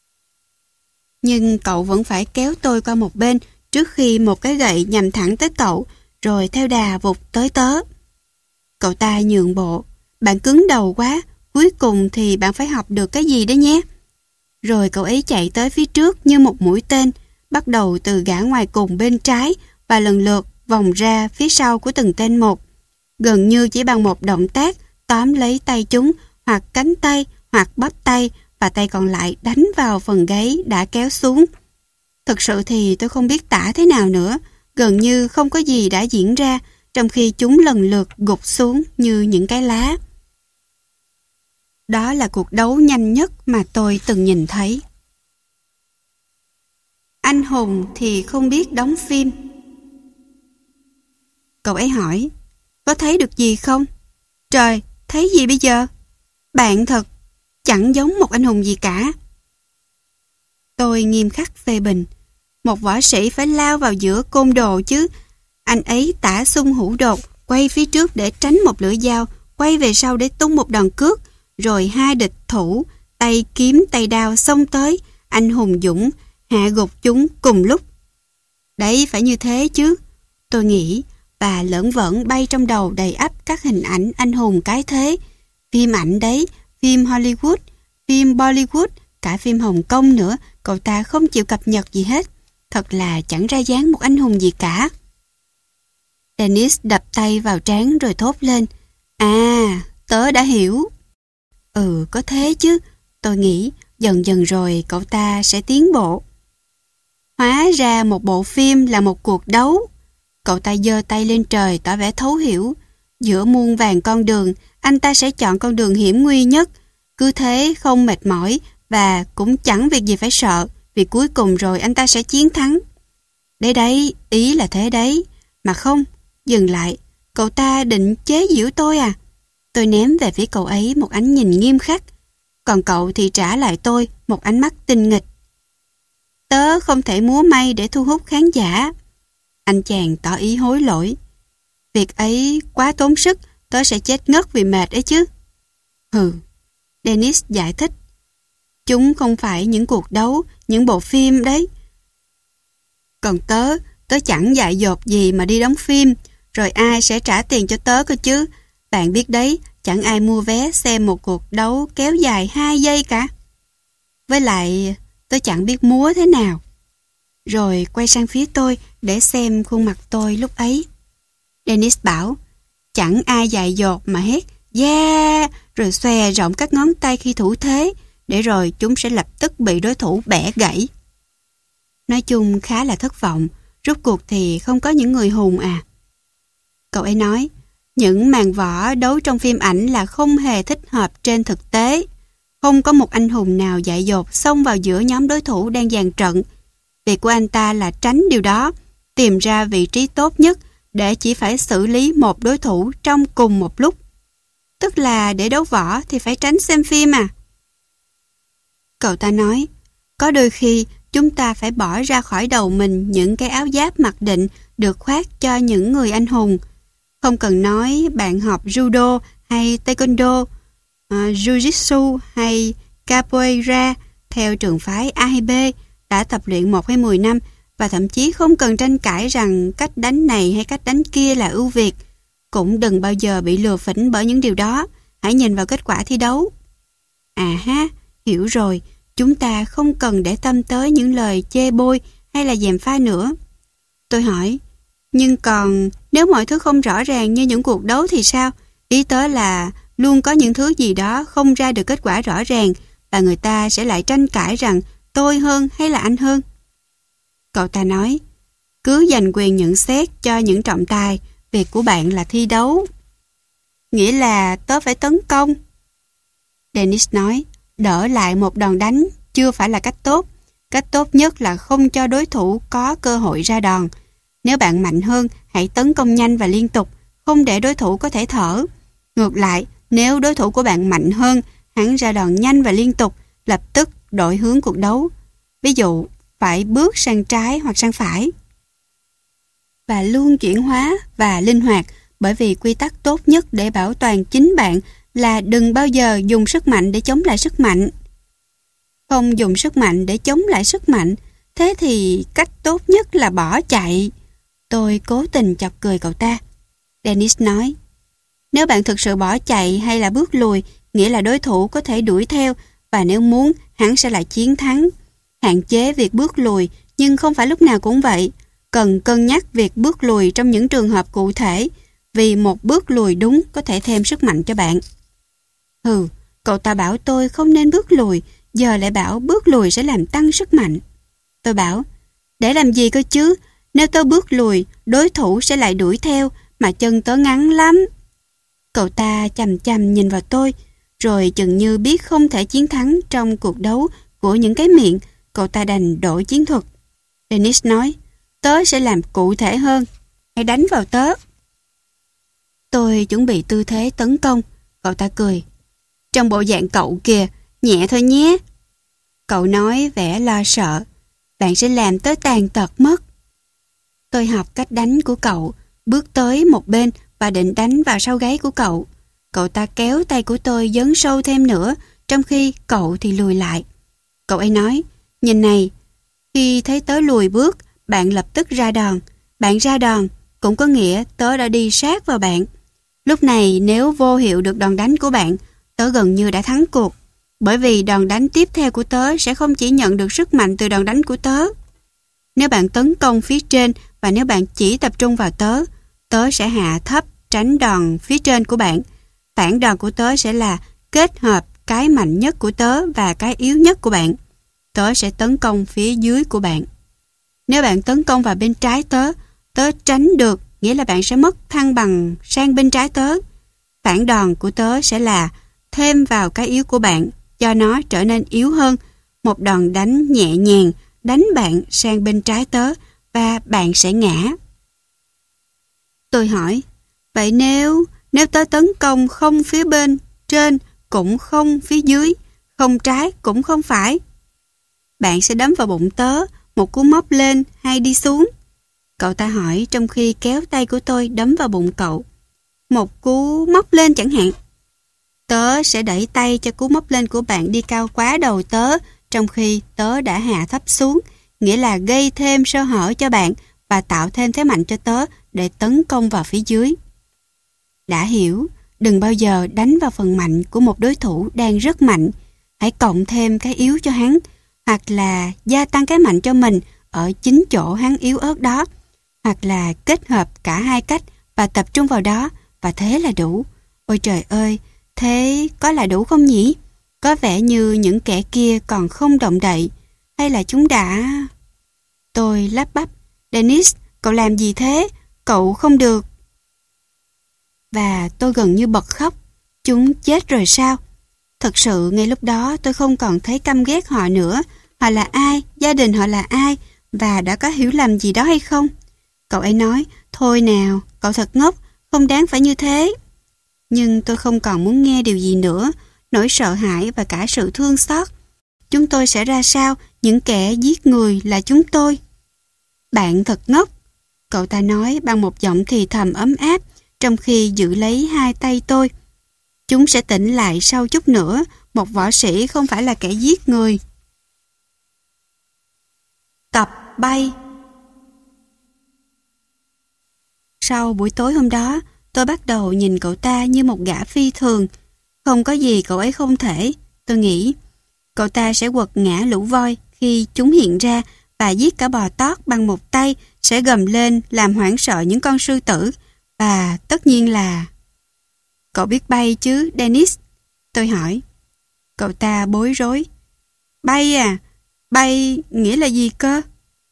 Nhưng cậu vẫn phải kéo tôi qua một bên trước khi một cái gậy nhằm thẳng tới cậu, rồi theo đà vụt tới tớ. Cậu ta nhượng bộ. Bạn cứng đầu quá, cuối cùng thì bạn phải học được cái gì đấy nhé. Rồi cậu ấy chạy tới phía trước như một mũi tên, bắt đầu từ gã ngoài cùng bên trái và lần lượt vòng ra phía sau của từng tên một. Gần như chỉ bằng một động tác tóm lấy tay chúng, hoặc cánh tay, hoặc bắp tay, và tay còn lại đánh vào phần gáy đã kéo xuống. Thực sự thì tôi không biết tả thế nào nữa, gần như không có gì đã diễn ra, trong khi chúng lần lượt gục xuống như những cái lá. Đó là cuộc đấu nhanh nhất mà tôi từng nhìn thấy. Anh hùng thì không biết đóng phim. Cậu ấy hỏi, có thấy được gì không? Trời, thấy gì bây giờ? Bạn thật, chẳng giống một anh hùng gì cả. Tôi nghiêm khắc phê bình. Một võ sĩ phải lao vào giữa côn đồ chứ. Anh ấy tả xung hữu đột, quay phía trước để tránh một lưỡi dao, quay về sau để tung một đòn cước, rồi hai địch thủ, tay kiếm tay đao xông tới, anh hùng dũng, hạ gục chúng cùng lúc. Đấy phải như thế chứ, tôi nghĩ, và lởn vởn bay trong đầu đầy ắp các hình ảnh anh hùng cái thế. Phim ảnh đấy, phim Hollywood, phim Bollywood, cả phim Hồng Kông nữa, cậu ta không chịu cập nhật gì hết. Thật là chẳng ra dáng một anh hùng gì cả. Dennis đập tay vào trán rồi thốt lên. À, tớ đã hiểu. Ừ, có thế chứ. Tôi nghĩ dần dần rồi cậu ta sẽ tiến bộ. Hóa ra một bộ phim là một cuộc đấu. Cậu ta giơ tay lên trời tỏ vẻ thấu hiểu. Giữa muôn vàn con đường, anh ta sẽ chọn con đường hiểm nguy nhất. Cứ thế không mệt mỏi và cũng chẳng việc gì phải sợ, vì cuối cùng rồi anh ta sẽ chiến thắng. Đấy đấy, ý là thế đấy. Mà không, dừng lại, cậu ta định chế giễu tôi à? Tôi ném về phía cậu ấy một ánh nhìn nghiêm khắc, còn cậu thì trả lại tôi một ánh mắt tinh nghịch. Tớ không thể múa may để thu hút khán giả. Anh chàng tỏ ý hối lỗi. Việc ấy quá tốn sức, tớ sẽ chết ngất vì mệt ấy chứ. Hừ, Dennis giải thích. Chúng không phải những cuộc đấu, những bộ phim đấy. Còn tớ, tớ chẳng dại dột gì mà đi đóng phim, rồi ai sẽ trả tiền cho tớ cơ chứ? Bạn biết đấy, chẳng ai mua vé xem một cuộc đấu kéo dài hai giây cả. Với lại, tớ chẳng biết múa thế nào. Rồi quay sang phía tôi để xem khuôn mặt tôi lúc ấy. Dennis bảo, chẳng ai dại dột mà hét yeah, rồi xòe rộng các ngón tay khi thủ thế, để rồi chúng sẽ lập tức bị đối thủ bẻ gãy. Nói chung khá là thất vọng, rốt cuộc thì không có những người hùng à. Cậu ấy nói, những màn võ đấu trong phim ảnh là không hề thích hợp trên thực tế. Không có một anh hùng nào dại dột xông vào giữa nhóm đối thủ đang dàn trận. Việc của anh ta là tránh điều đó, tìm ra vị trí tốt nhất để chỉ phải xử lý một đối thủ trong cùng một lúc. Tức là để đấu võ thì phải tránh xem phim à? Cậu ta nói, có đôi khi chúng ta phải bỏ ra khỏi đầu mình những cái áo giáp mặc định được khoác cho những người anh hùng. Không cần nói bạn học judo hay taekwondo, uh, jiu-jitsu hay capoeira theo trường phái A hay B, đã tập luyện một hay mười năm và thậm chí không cần tranh cãi rằng cách đánh này hay cách đánh kia là ưu việt. Cũng đừng bao giờ bị lừa phỉnh bởi những điều đó. Hãy nhìn vào kết quả thi đấu. À ha, hiểu rồi. Chúng ta không cần để tâm tới những lời chê bôi hay là gièm pha nữa. Tôi hỏi, nhưng còn nếu mọi thứ không rõ ràng như những cuộc đấu thì sao? Ý tớ là luôn có những thứ gì đó không ra được kết quả rõ ràng và người ta sẽ lại tranh cãi rằng tôi hơn hay là anh hơn. Cậu ta nói, cứ dành quyền nhận xét cho những trọng tài, việc của bạn là thi đấu. Nghĩa là tớ phải tấn công. Dennis nói, đỡ lại một đòn đánh chưa phải là cách tốt. Cách tốt nhất là không cho đối thủ có cơ hội ra đòn. Nếu bạn mạnh hơn, hãy tấn công nhanh và liên tục, không để đối thủ có thể thở. Ngược lại, nếu đối thủ của bạn mạnh hơn, hắn ra đòn nhanh và liên tục, lập tức đổi hướng cuộc đấu. Ví dụ, phải bước sang trái hoặc sang phải. Và luôn chuyển hóa và linh hoạt, bởi vì quy tắc tốt nhất để bảo toàn chính bạn là đừng bao giờ dùng sức mạnh để chống lại sức mạnh. Không dùng sức mạnh để chống lại sức mạnh, thế thì cách tốt nhất là bỏ chạy. Tôi cố tình chọc cười cậu ta. Dennis nói, nếu bạn thực sự bỏ chạy hay là bước lùi, nghĩa là đối thủ có thể đuổi theo và nếu muốn, hắn sẽ lại chiến thắng. Hạn chế việc bước lùi, nhưng không phải lúc nào cũng vậy. Cần cân nhắc việc bước lùi trong những trường hợp cụ thể, vì một bước lùi đúng có thể thêm sức mạnh cho bạn. Hừ, cậu ta bảo tôi không nên bước lùi, giờ lại bảo bước lùi sẽ làm tăng sức mạnh. Tôi bảo, để làm gì cơ chứ? Nếu tớ bước lùi, đối thủ sẽ lại đuổi theo, mà chân tớ ngắn lắm. Cậu ta chằm chằm nhìn vào tôi, rồi chừng như biết không thể chiến thắng trong cuộc đấu của những cái miệng, cậu ta đành đổi chiến thuật. Dennis nói, tớ sẽ làm cụ thể hơn, hãy đánh vào tớ. Tôi chuẩn bị tư thế tấn công, cậu ta cười. Trong bộ dạng cậu kìa, nhẹ thôi nhé. Cậu nói vẻ lo sợ, bạn sẽ làm tớ tàn tật mất. Tôi học cách đánh của cậu, bước tới một bên và định đánh vào sau gáy của cậu. Cậu ta kéo tay của tôi dấn sâu thêm nữa, trong khi cậu thì lùi lại. Cậu ấy nói, nhìn này, khi thấy tớ lùi bước, bạn lập tức ra đòn. Bạn ra đòn, cũng có nghĩa tớ đã đi sát vào bạn. Lúc này nếu vô hiệu được đòn đánh của bạn, tớ gần như đã thắng cuộc. Bởi vì đòn đánh tiếp theo của tớ sẽ không chỉ nhận được sức mạnh từ đòn đánh của tớ. Nếu bạn tấn công phía trên và nếu bạn chỉ tập trung vào tớ, tớ sẽ hạ thấp tránh đòn phía trên của bạn. Phản đòn của tớ sẽ là kết hợp cái mạnh nhất của tớ và cái yếu nhất của bạn. Tớ sẽ tấn công phía dưới của bạn. Nếu bạn tấn công vào bên trái tớ, tớ tránh được, nghĩa là bạn sẽ mất thăng bằng sang bên trái tớ. Phản đòn của tớ sẽ là thêm vào cái yếu của bạn, cho nó trở nên yếu hơn. Một đòn đánh nhẹ nhàng, đánh bạn sang bên trái tớ và bạn sẽ ngã. Tôi hỏi, vậy nếu, nếu tớ tấn công không phía bên trên, cũng không phía dưới, không trái cũng không phải, bạn sẽ đấm vào bụng tớ, một cú móc lên hay đi xuống? Cậu ta hỏi trong khi kéo tay của tôi đấm vào bụng cậu. Một cú móc lên chẳng hạn. Tớ sẽ đẩy tay cho cú móc lên của bạn đi cao quá đầu tớ, trong khi tớ đã hạ thấp xuống, nghĩa là gây thêm sơ hở cho bạn và tạo thêm thế mạnh cho tớ để tấn công vào phía dưới. Đã hiểu, đừng bao giờ đánh vào phần mạnh của một đối thủ đang rất mạnh. Hãy cộng thêm cái yếu cho hắn, hoặc là gia tăng cái mạnh cho mình ở chính chỗ hắn yếu ớt đó, hoặc là kết hợp cả hai cách và tập trung vào đó, và thế là đủ. Ôi trời ơi, thế có là đủ không nhỉ? Có vẻ như những kẻ kia còn không động đậy, hay là chúng đã... Tôi lắp bắp, Dennis, cậu làm gì thế? Cậu không được... Và tôi gần như bật khóc. Chúng chết rồi sao? Thật sự ngay lúc đó tôi không còn thấy căm ghét họ nữa. Họ là ai? Gia đình họ là ai? Và đã có hiểu lầm gì đó hay không? Cậu ấy nói, thôi nào, cậu thật ngốc, không đáng phải như thế. Nhưng tôi không còn muốn nghe điều gì nữa. Nỗi sợ hãi và cả sự thương xót. Chúng tôi sẽ ra sao? Những kẻ giết người là chúng tôi. Bạn thật ngốc, cậu ta nói bằng một giọng thì thầm ấm áp, trong khi giữ lấy hai tay tôi. Chúng sẽ tỉnh lại sau chút nữa. Một võ sĩ không phải là kẻ giết người. Tập bay. Sau buổi tối hôm đó, tôi bắt đầu nhìn cậu ta như một gã phi thường. Không có gì cậu ấy không thể, tôi nghĩ. Cậu ta sẽ quật ngã lũ voi khi chúng hiện ra và giết cả bò tót bằng một tay, sẽ gầm lên làm hoảng sợ những con sư tử. Và tất nhiên là... Cậu biết bay chứ, Dennis? Tôi hỏi. Cậu ta bối rối. Bay à? Bay nghĩa là gì cơ?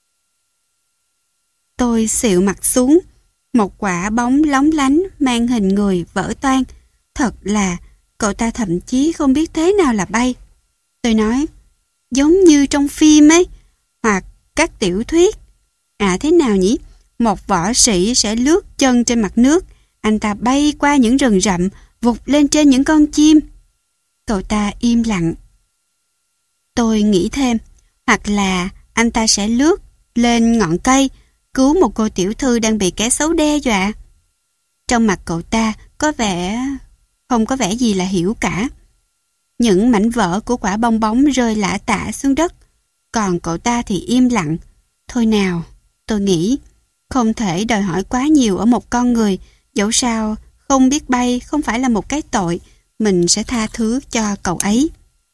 Tôi xịu mặt xuống. Một quả bóng lóng lánh mang hình người vỡ toang. Thật là cậu ta thậm chí không biết thế nào là bay. Tôi nói, giống như trong phim ấy, hoặc các tiểu thuyết. À thế nào nhỉ? Một võ sĩ sẽ lướt chân trên mặt nước. Anh ta bay qua những rừng rậm, vụt lên trên những con chim. Cậu ta im lặng. Tôi nghĩ thêm, hoặc là anh ta sẽ lướt lên ngọn cây, cứu một cô tiểu thư đang bị kẻ xấu đe dọa. Trong mặt cậu ta có vẻ... không có vẻ gì là hiểu cả. Những mảnh vỡ của quả bong bóng rơi lả tả xuống đất. Còn cậu ta thì im lặng. Thôi nào, tôi nghĩ, không thể đòi hỏi quá nhiều ở một con người. Dẫu sao, không biết bay không phải là một cái tội. Mình sẽ tha thứ cho cậu ấy.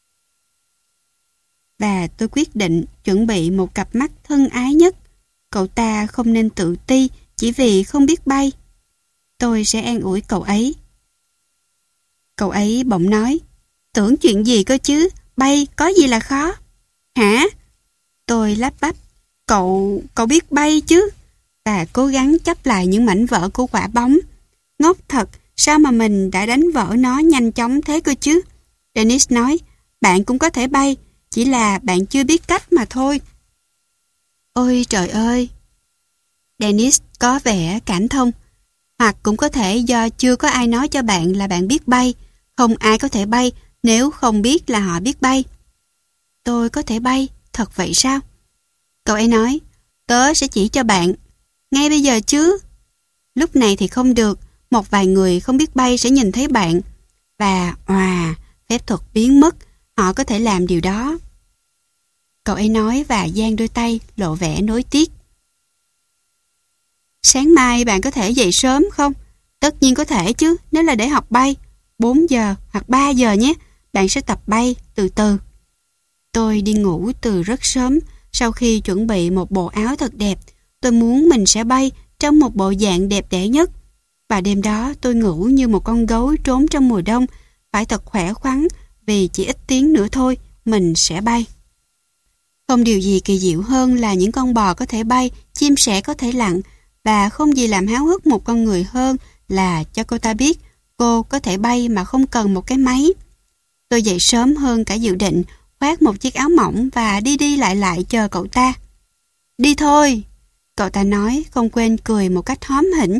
Và tôi quyết định chuẩn bị một cặp mắt thân ái nhất. Cậu ta không nên tự ti chỉ vì không biết bay. Tôi sẽ an ủi cậu ấy. Cậu ấy bỗng nói, tưởng chuyện gì cơ chứ, bay có gì là khó? Hả? Tôi lắp bắp, cậu, cậu biết bay chứ? Và cố gắng chấp lại những mảnh vỡ của quả bóng. Ngốc thật, sao mà mình đã đánh vỡ nó nhanh chóng thế cơ chứ? Dennis nói, bạn cũng có thể bay, chỉ là bạn chưa biết cách mà thôi. Ôi trời ơi! Dennis có vẻ cảm thông. Hoặc cũng có thể do chưa có ai nói cho bạn là bạn biết bay. Không ai có thể bay nếu không biết là họ biết bay. Tôi có thể bay, thật vậy sao? Cậu ấy nói, tớ sẽ chỉ cho bạn. Ngay bây giờ chứ? Lúc này thì không được. Một vài người không biết bay sẽ nhìn thấy bạn. Và, òa, phép thuật biến mất. Họ có thể làm điều đó. Cậu ấy nói và dang đôi tay, lộ vẻ nối tiếc. Sáng mai bạn có thể dậy sớm không? Tất nhiên có thể chứ, nếu là để học bay. bốn giờ hoặc ba giờ nhé, bạn sẽ tập bay từ từ. Tôi đi ngủ từ rất sớm, sau khi chuẩn bị một bộ áo thật đẹp. Tôi muốn mình sẽ bay trong một bộ dạng đẹp đẽ nhất. Và đêm đó tôi ngủ như một con gấu trốn trong mùa đông, phải thật khỏe khoắn vì chỉ ít tiếng nữa thôi, mình sẽ bay. Không điều gì kỳ diệu hơn là những con bò có thể bay, chim sẻ có thể lặn, và không gì làm háo hức một con người hơn là cho cô ta biết cô có thể bay mà không cần một cái máy. Tôi dậy sớm hơn cả dự định, khoác một chiếc áo mỏng và đi đi lại lại chờ cậu ta. Đi thôi! Cậu ta nói, không quên cười một cách hóm hỉnh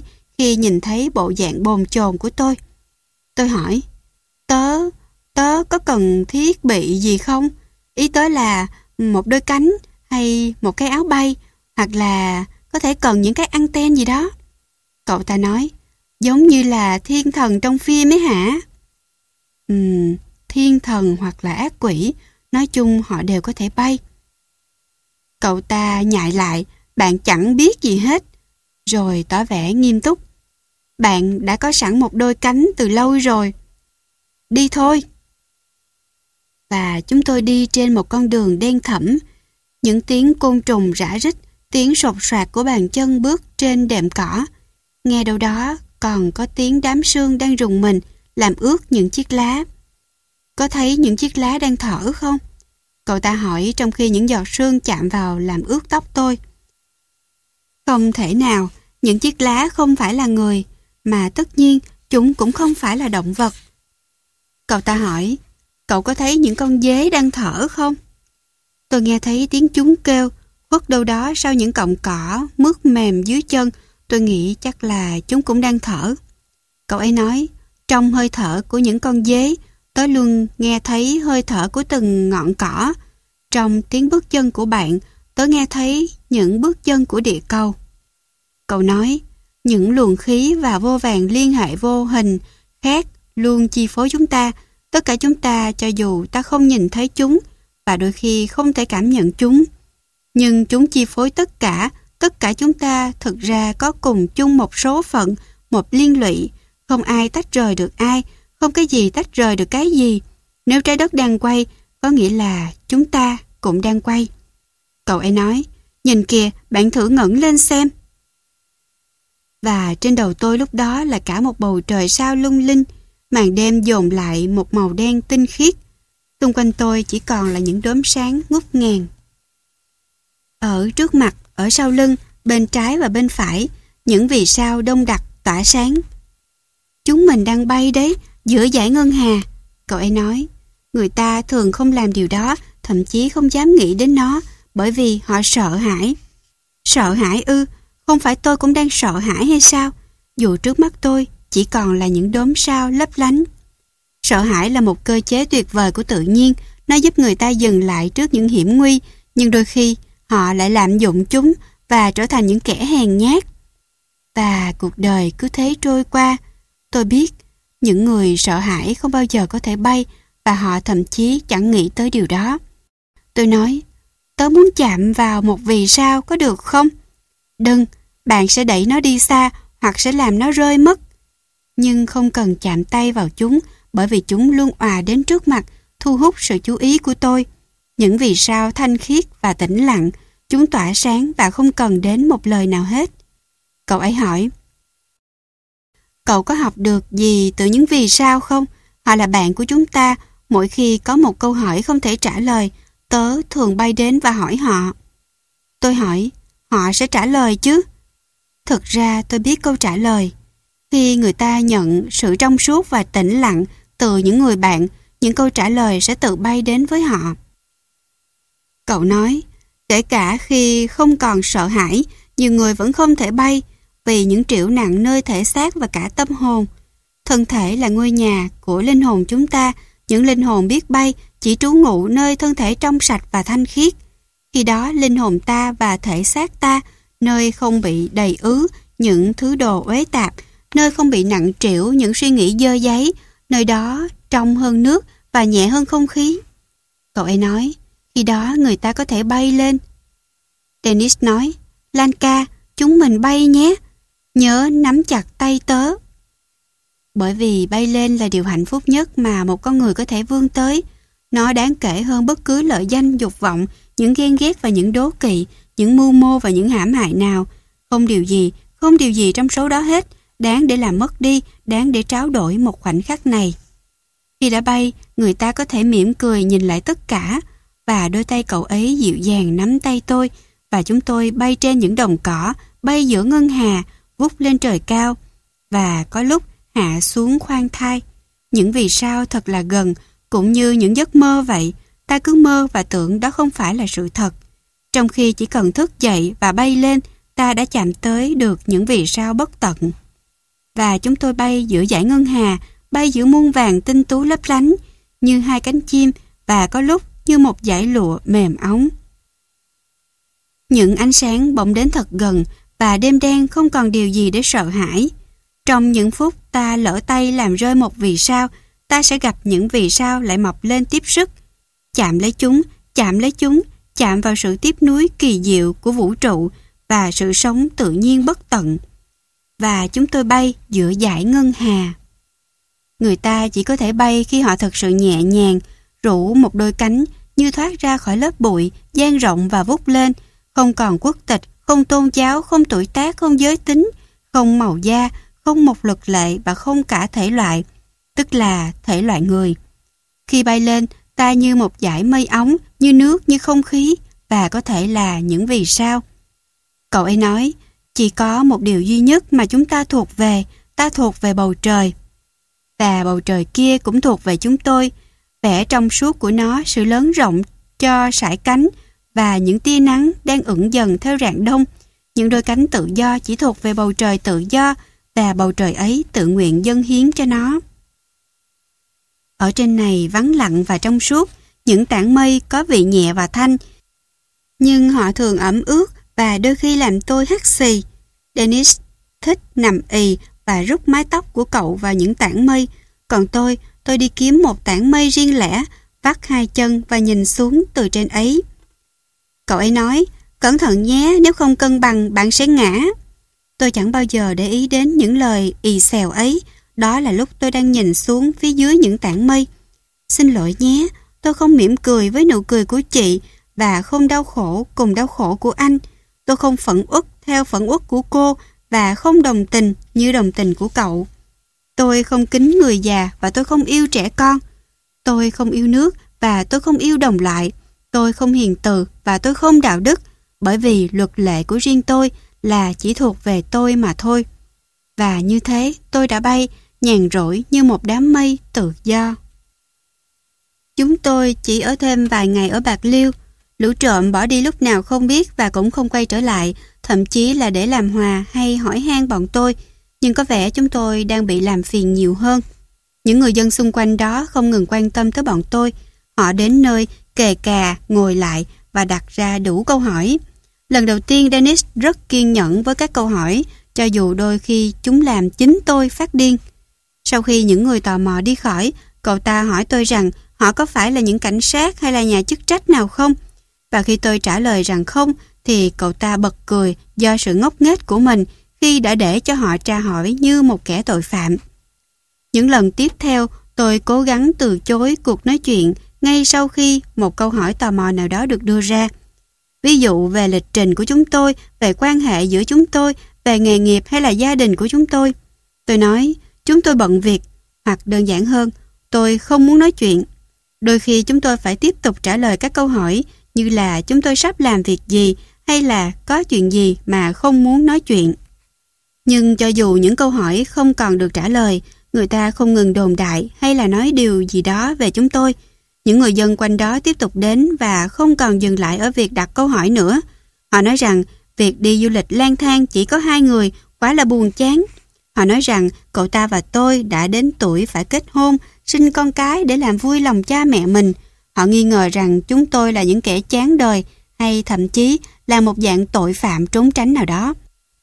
khi nhìn thấy bộ dạng bồn chồn của tôi. Tôi hỏi, tớ, tớ có cần thiết bị gì không? Ý tớ là một đôi cánh hay một cái áo bay, hoặc là có thể cần những cái anten gì đó. Cậu ta nói, giống như là thiên thần trong phim ấy hả? Ừm, thiên thần hoặc là ác quỷ, nói chung họ đều có thể bay. Cậu ta nhại lại, bạn chẳng biết gì hết, rồi tỏ vẻ nghiêm túc. Bạn đã có sẵn một đôi cánh từ lâu rồi. Đi thôi. Và chúng tôi đi trên một con đường đen thẫm. Những tiếng côn trùng rã rít, tiếng sột soạt của bàn chân bước trên đệm cỏ. Nghe đâu đó còn có tiếng đám sương đang rùng mình, làm ướt những chiếc lá. Có thấy những chiếc lá đang thở không? Cậu ta hỏi trong khi những giọt sương chạm vào làm ướt tóc tôi. Không thể nào, những chiếc lá không phải là người, mà tất nhiên chúng cũng không phải là động vật. Cậu ta hỏi, cậu có thấy những con dế đang thở không? Tôi nghe thấy tiếng chúng kêu, khuất đâu đó sau những cọng cỏ, mướt mềm dưới chân. Tôi nghĩ chắc là chúng cũng đang thở. Cậu ấy nói, trong hơi thở của những con dế, tớ luôn nghe thấy hơi thở của từng ngọn cỏ. Trong tiếng bước chân của bạn, tớ nghe thấy những bước chân của địa cầu. Cậu nói, những luồng khí và vô vàn liên hệ vô hình khác luôn chi phối chúng ta. Tất cả chúng ta, cho dù ta không nhìn thấy chúng và đôi khi không thể cảm nhận chúng, nhưng chúng chi phối tất cả. Tất cả chúng ta thực ra có cùng chung một số phận, một liên lụy. Không ai tách rời được ai, không cái gì tách rời được cái gì. Nếu trái đất đang quay, có nghĩa là chúng ta cũng đang quay. Cậu ấy nói, nhìn kìa, bạn thử ngẩng lên xem. Và trên đầu tôi lúc đó là cả một bầu trời sao lung linh, màn đêm dồn lại một màu đen tinh khiết. Xung quanh tôi chỉ còn là những đốm sáng ngút ngàn. Ở trước mặt, ở sau lưng, bên trái và bên phải, những vì sao đông đặc tỏa sáng. Chúng mình đang bay đấy, giữa dải ngân hà. Cậu ấy nói, người ta thường không làm điều đó, thậm chí không dám nghĩ đến nó, bởi vì họ sợ hãi. Sợ hãi ư? Không phải tôi cũng đang sợ hãi hay sao? Dù trước mắt tôi chỉ còn là những đốm sao lấp lánh. Sợ hãi là một cơ chế tuyệt vời của tự nhiên. Nó giúp người ta dừng lại trước những hiểm nguy, nhưng đôi khi họ lại lạm dụng chúng và trở thành những kẻ hèn nhát. Và cuộc đời cứ thế trôi qua. Tôi biết những người sợ hãi không bao giờ có thể bay, và họ thậm chí chẳng nghĩ tới điều đó. Tôi nói, tớ muốn chạm vào một vì sao có được không? Đừng, bạn sẽ đẩy nó đi xa hoặc sẽ làm nó rơi mất. Nhưng không cần chạm tay vào chúng, bởi vì chúng luôn òa đến trước mặt, thu hút sự chú ý của tôi. Những vì sao thanh khiết và tĩnh lặng, chúng tỏa sáng và không cần đến một lời nào hết. Cậu ấy hỏi, cậu có học được gì từ những vì sao không? Họ là bạn của chúng ta. Mỗi khi có một câu hỏi không thể trả lời, tớ thường bay đến và hỏi họ. Tôi hỏi, họ sẽ trả lời chứ? Thực ra tôi biết câu trả lời. Khi người ta nhận sự trong suốt và tĩnh lặng từ những người bạn, những câu trả lời sẽ tự bay đến với họ. Cậu nói, kể cả khi không còn sợ hãi, nhiều người vẫn không thể bay vì những triệu nặng nơi thể xác và cả tâm hồn. Thân thể là ngôi nhà của linh hồn chúng ta. Những linh hồn biết bay chỉ trú ngụ nơi thân thể trong sạch và thanh khiết. Khi đó linh hồn ta và thể xác ta, nơi không bị đầy ứ những thứ đồ uế tạp, nơi không bị nặng trĩu những suy nghĩ dơ dáy, nơi đó trong hơn nước và nhẹ hơn không khí. Cậu ấy nói, khi đó người ta có thể bay lên. Dennis nói, Lanka, chúng mình bay nhé. Nhớ nắm chặt tay tớ. Bởi vì bay lên là điều hạnh phúc nhất mà một con người có thể vươn tới. Nó đáng kể hơn bất cứ lợi danh, dục vọng, những ghen ghét và những đố kỵ, những mưu mô và những hãm hại nào. Không điều gì, không điều gì trong số đó hết, đáng để làm mất đi, đáng để tráo đổi một khoảnh khắc này. Khi đã bay, người ta có thể mỉm cười nhìn lại tất cả, và đôi tay cậu ấy dịu dàng nắm tay tôi, và chúng tôi bay trên những đồng cỏ, bay giữa ngân hà, vút lên trời cao, và có lúc hạ xuống khoan thai. Những vì sao thật là gần, cũng như những giấc mơ vậy. Ta cứ mơ và tưởng đó không phải là sự thật. Trong khi chỉ cần thức dậy và bay lên, ta đã chạm tới được những vì sao bất tận. Và chúng tôi bay giữa dải ngân hà, bay giữa muôn vàng tinh tú lấp lánh, như hai cánh chim và có lúc như một dải lụa mềm óng. Những ánh sáng bỗng đến thật gần và đêm đen không còn điều gì để sợ hãi. Trong những phút ta lỡ tay làm rơi một vì sao, ta sẽ gặp những vì sao lại mọc lên tiếp sức. Chạm lấy chúng, chạm lấy chúng, chạm vào sự tiếp nối kỳ diệu của vũ trụ và sự sống tự nhiên bất tận. Và chúng tôi bay giữa dải ngân hà. Người ta chỉ có thể bay khi họ thật sự nhẹ nhàng, rũ một đôi cánh như thoát ra khỏi lớp bụi, dang rộng và vút lên, không còn quốc tịch, không tôn giáo, không tuổi tác, không giới tính, không màu da, không một luật lệ và không cả thể loại, tức là thể loại người. Khi bay lên, ta như một dải mây óng, như nước, như không khí và có thể là những vì sao. Cậu ấy nói, chỉ có một điều duy nhất mà chúng ta thuộc về, ta thuộc về bầu trời. Và bầu trời kia cũng thuộc về chúng tôi. Vẻ trong suốt của nó, sự lớn rộng cho sải cánh và những tia nắng đang ửng dần theo rạng đông. Những đôi cánh tự do chỉ thuộc về bầu trời tự do và bầu trời ấy tự nguyện dâng hiến cho nó. Ở trên này vắng lặng và trong suốt, những tảng mây có vị nhẹ và thanh, nhưng họ thường ẩm ướt và đôi khi làm tôi hắt xì. Dennis thích nằm ì và rút mái tóc của cậu vào những tảng mây, còn tôi, tôi đi kiếm một tảng mây riêng lẻ, vắt hai chân và nhìn xuống từ trên ấy. Cậu ấy nói, cẩn thận nhé, nếu không cân bằng bạn sẽ ngã. Tôi chẳng bao giờ để ý đến những lời ì xèo ấy. Đó là lúc tôi đang nhìn xuống phía dưới những tảng mây. Xin lỗi nhé, tôi không mỉm cười với nụ cười của chị và không đau khổ cùng đau khổ của anh. Tôi không phẫn uất theo phẫn uất của cô và không đồng tình như đồng tình của cậu. Tôi không kính người già và tôi không yêu trẻ con. Tôi không yêu nước và tôi không yêu đồng loại. Tôi không hiền từ và tôi không đạo đức, bởi vì luật lệ của riêng tôi là chỉ thuộc về tôi mà thôi. Và như thế tôi đã bay nhàn rỗi như một đám mây tự do. Chúng tôi chỉ ở thêm vài ngày ở Bạc Liêu. Lũ trộm bỏ đi lúc nào không biết và cũng không quay trở lại, thậm chí là để làm hòa hay hỏi han bọn tôi. Nhưng có vẻ chúng tôi đang bị làm phiền nhiều hơn. Những người dân xung quanh đó không ngừng quan tâm tới bọn tôi. Họ đến nơi, kề cà, ngồi lại và đặt ra đủ câu hỏi. Lần đầu tiên Dennis rất kiên nhẫn với các câu hỏi, cho dù đôi khi chúng làm chính tôi phát điên. Sau khi những người tò mò đi khỏi, cậu ta hỏi tôi rằng họ có phải là những cảnh sát hay là nhà chức trách nào không? Và khi tôi trả lời rằng không, thì cậu ta bật cười do sự ngốc nghếch của mình khi đã để cho họ tra hỏi như một kẻ tội phạm. Những lần tiếp theo, tôi cố gắng từ chối cuộc nói chuyện ngay sau khi một câu hỏi tò mò nào đó được đưa ra. Ví dụ về lịch trình của chúng tôi, về quan hệ giữa chúng tôi, về nghề nghiệp hay là gia đình của chúng tôi. Tôi nói, chúng tôi bận việc, hoặc đơn giản hơn, tôi không muốn nói chuyện. Đôi khi chúng tôi phải tiếp tục trả lời các câu hỏi như là chúng tôi sắp làm việc gì hay là có chuyện gì mà không muốn nói chuyện. Nhưng cho dù những câu hỏi không còn được trả lời, người ta không ngừng đồn đại hay là nói điều gì đó về chúng tôi. Những người dân quanh đó tiếp tục đến và không còn dừng lại ở việc đặt câu hỏi nữa. Họ nói rằng việc đi du lịch lang thang chỉ có hai người quá là buồn chán. Họ nói rằng cậu ta và tôi đã đến tuổi phải kết hôn, sinh con cái để làm vui lòng cha mẹ mình. Họ nghi ngờ rằng chúng tôi là những kẻ chán đời hay thậm chí là một dạng tội phạm trốn tránh nào đó.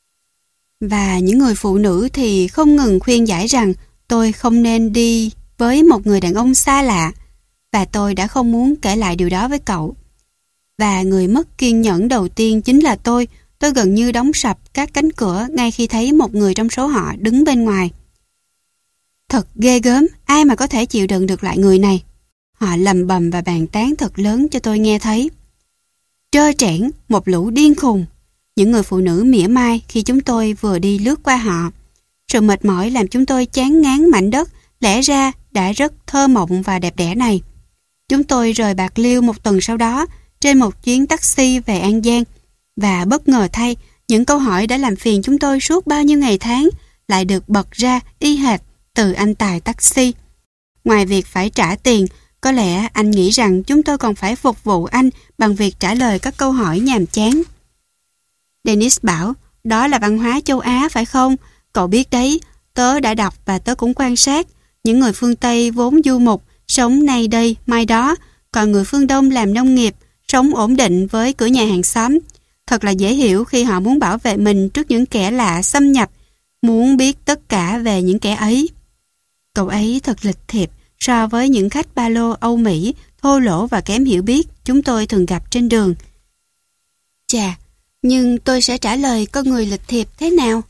Và những người phụ nữ thì không ngừng khuyên giải rằng tôi không nên đi với một người đàn ông xa lạ. Và tôi đã không muốn kể lại điều đó với cậu. Và người mất kiên nhẫn đầu tiên chính là tôi. Tôi gần như đóng sập các cánh cửa ngay khi thấy một người trong số họ đứng bên ngoài. Thật ghê gớm, ai mà có thể chịu đựng được loại người này. Họ lầm bầm và bàn tán thật lớn cho tôi nghe thấy. Trơ trẽn, một lũ điên khùng. Những người phụ nữ mỉa mai khi chúng tôi vừa đi lướt qua họ. Sự mệt mỏi làm chúng tôi chán ngán mảnh đất lẽ ra đã rất thơ mộng và đẹp đẽ này. Chúng tôi rời Bạc Liêu một tuần sau đó trên một chuyến taxi về An Giang. Và bất ngờ thay, những câu hỏi đã làm phiền chúng tôi suốt bao nhiêu ngày tháng lại được bật ra y hệt từ anh tài taxi. Ngoài việc phải trả tiền, có lẽ anh nghĩ rằng chúng tôi còn phải phục vụ anh bằng việc trả lời các câu hỏi nhàm chán. Dennis bảo, đó là văn hóa châu Á phải không? Cậu biết đấy, Tớ đã đọc và tớ cũng quan sát. Những người phương Tây vốn du mục, sống nay đây, mai đó. Còn người phương Đông làm nông nghiệp, sống ổn định với cửa nhà hàng xóm. Thật là dễ hiểu khi họ muốn bảo vệ mình trước những kẻ lạ xâm nhập, muốn biết tất cả về những kẻ ấy. Cậu ấy thật lịch thiệp so với những khách ba lô Âu Mỹ, thô lỗ và kém hiểu biết chúng tôi thường gặp trên đường. Chà, nhưng tôi sẽ trả lời con người lịch thiệp thế nào?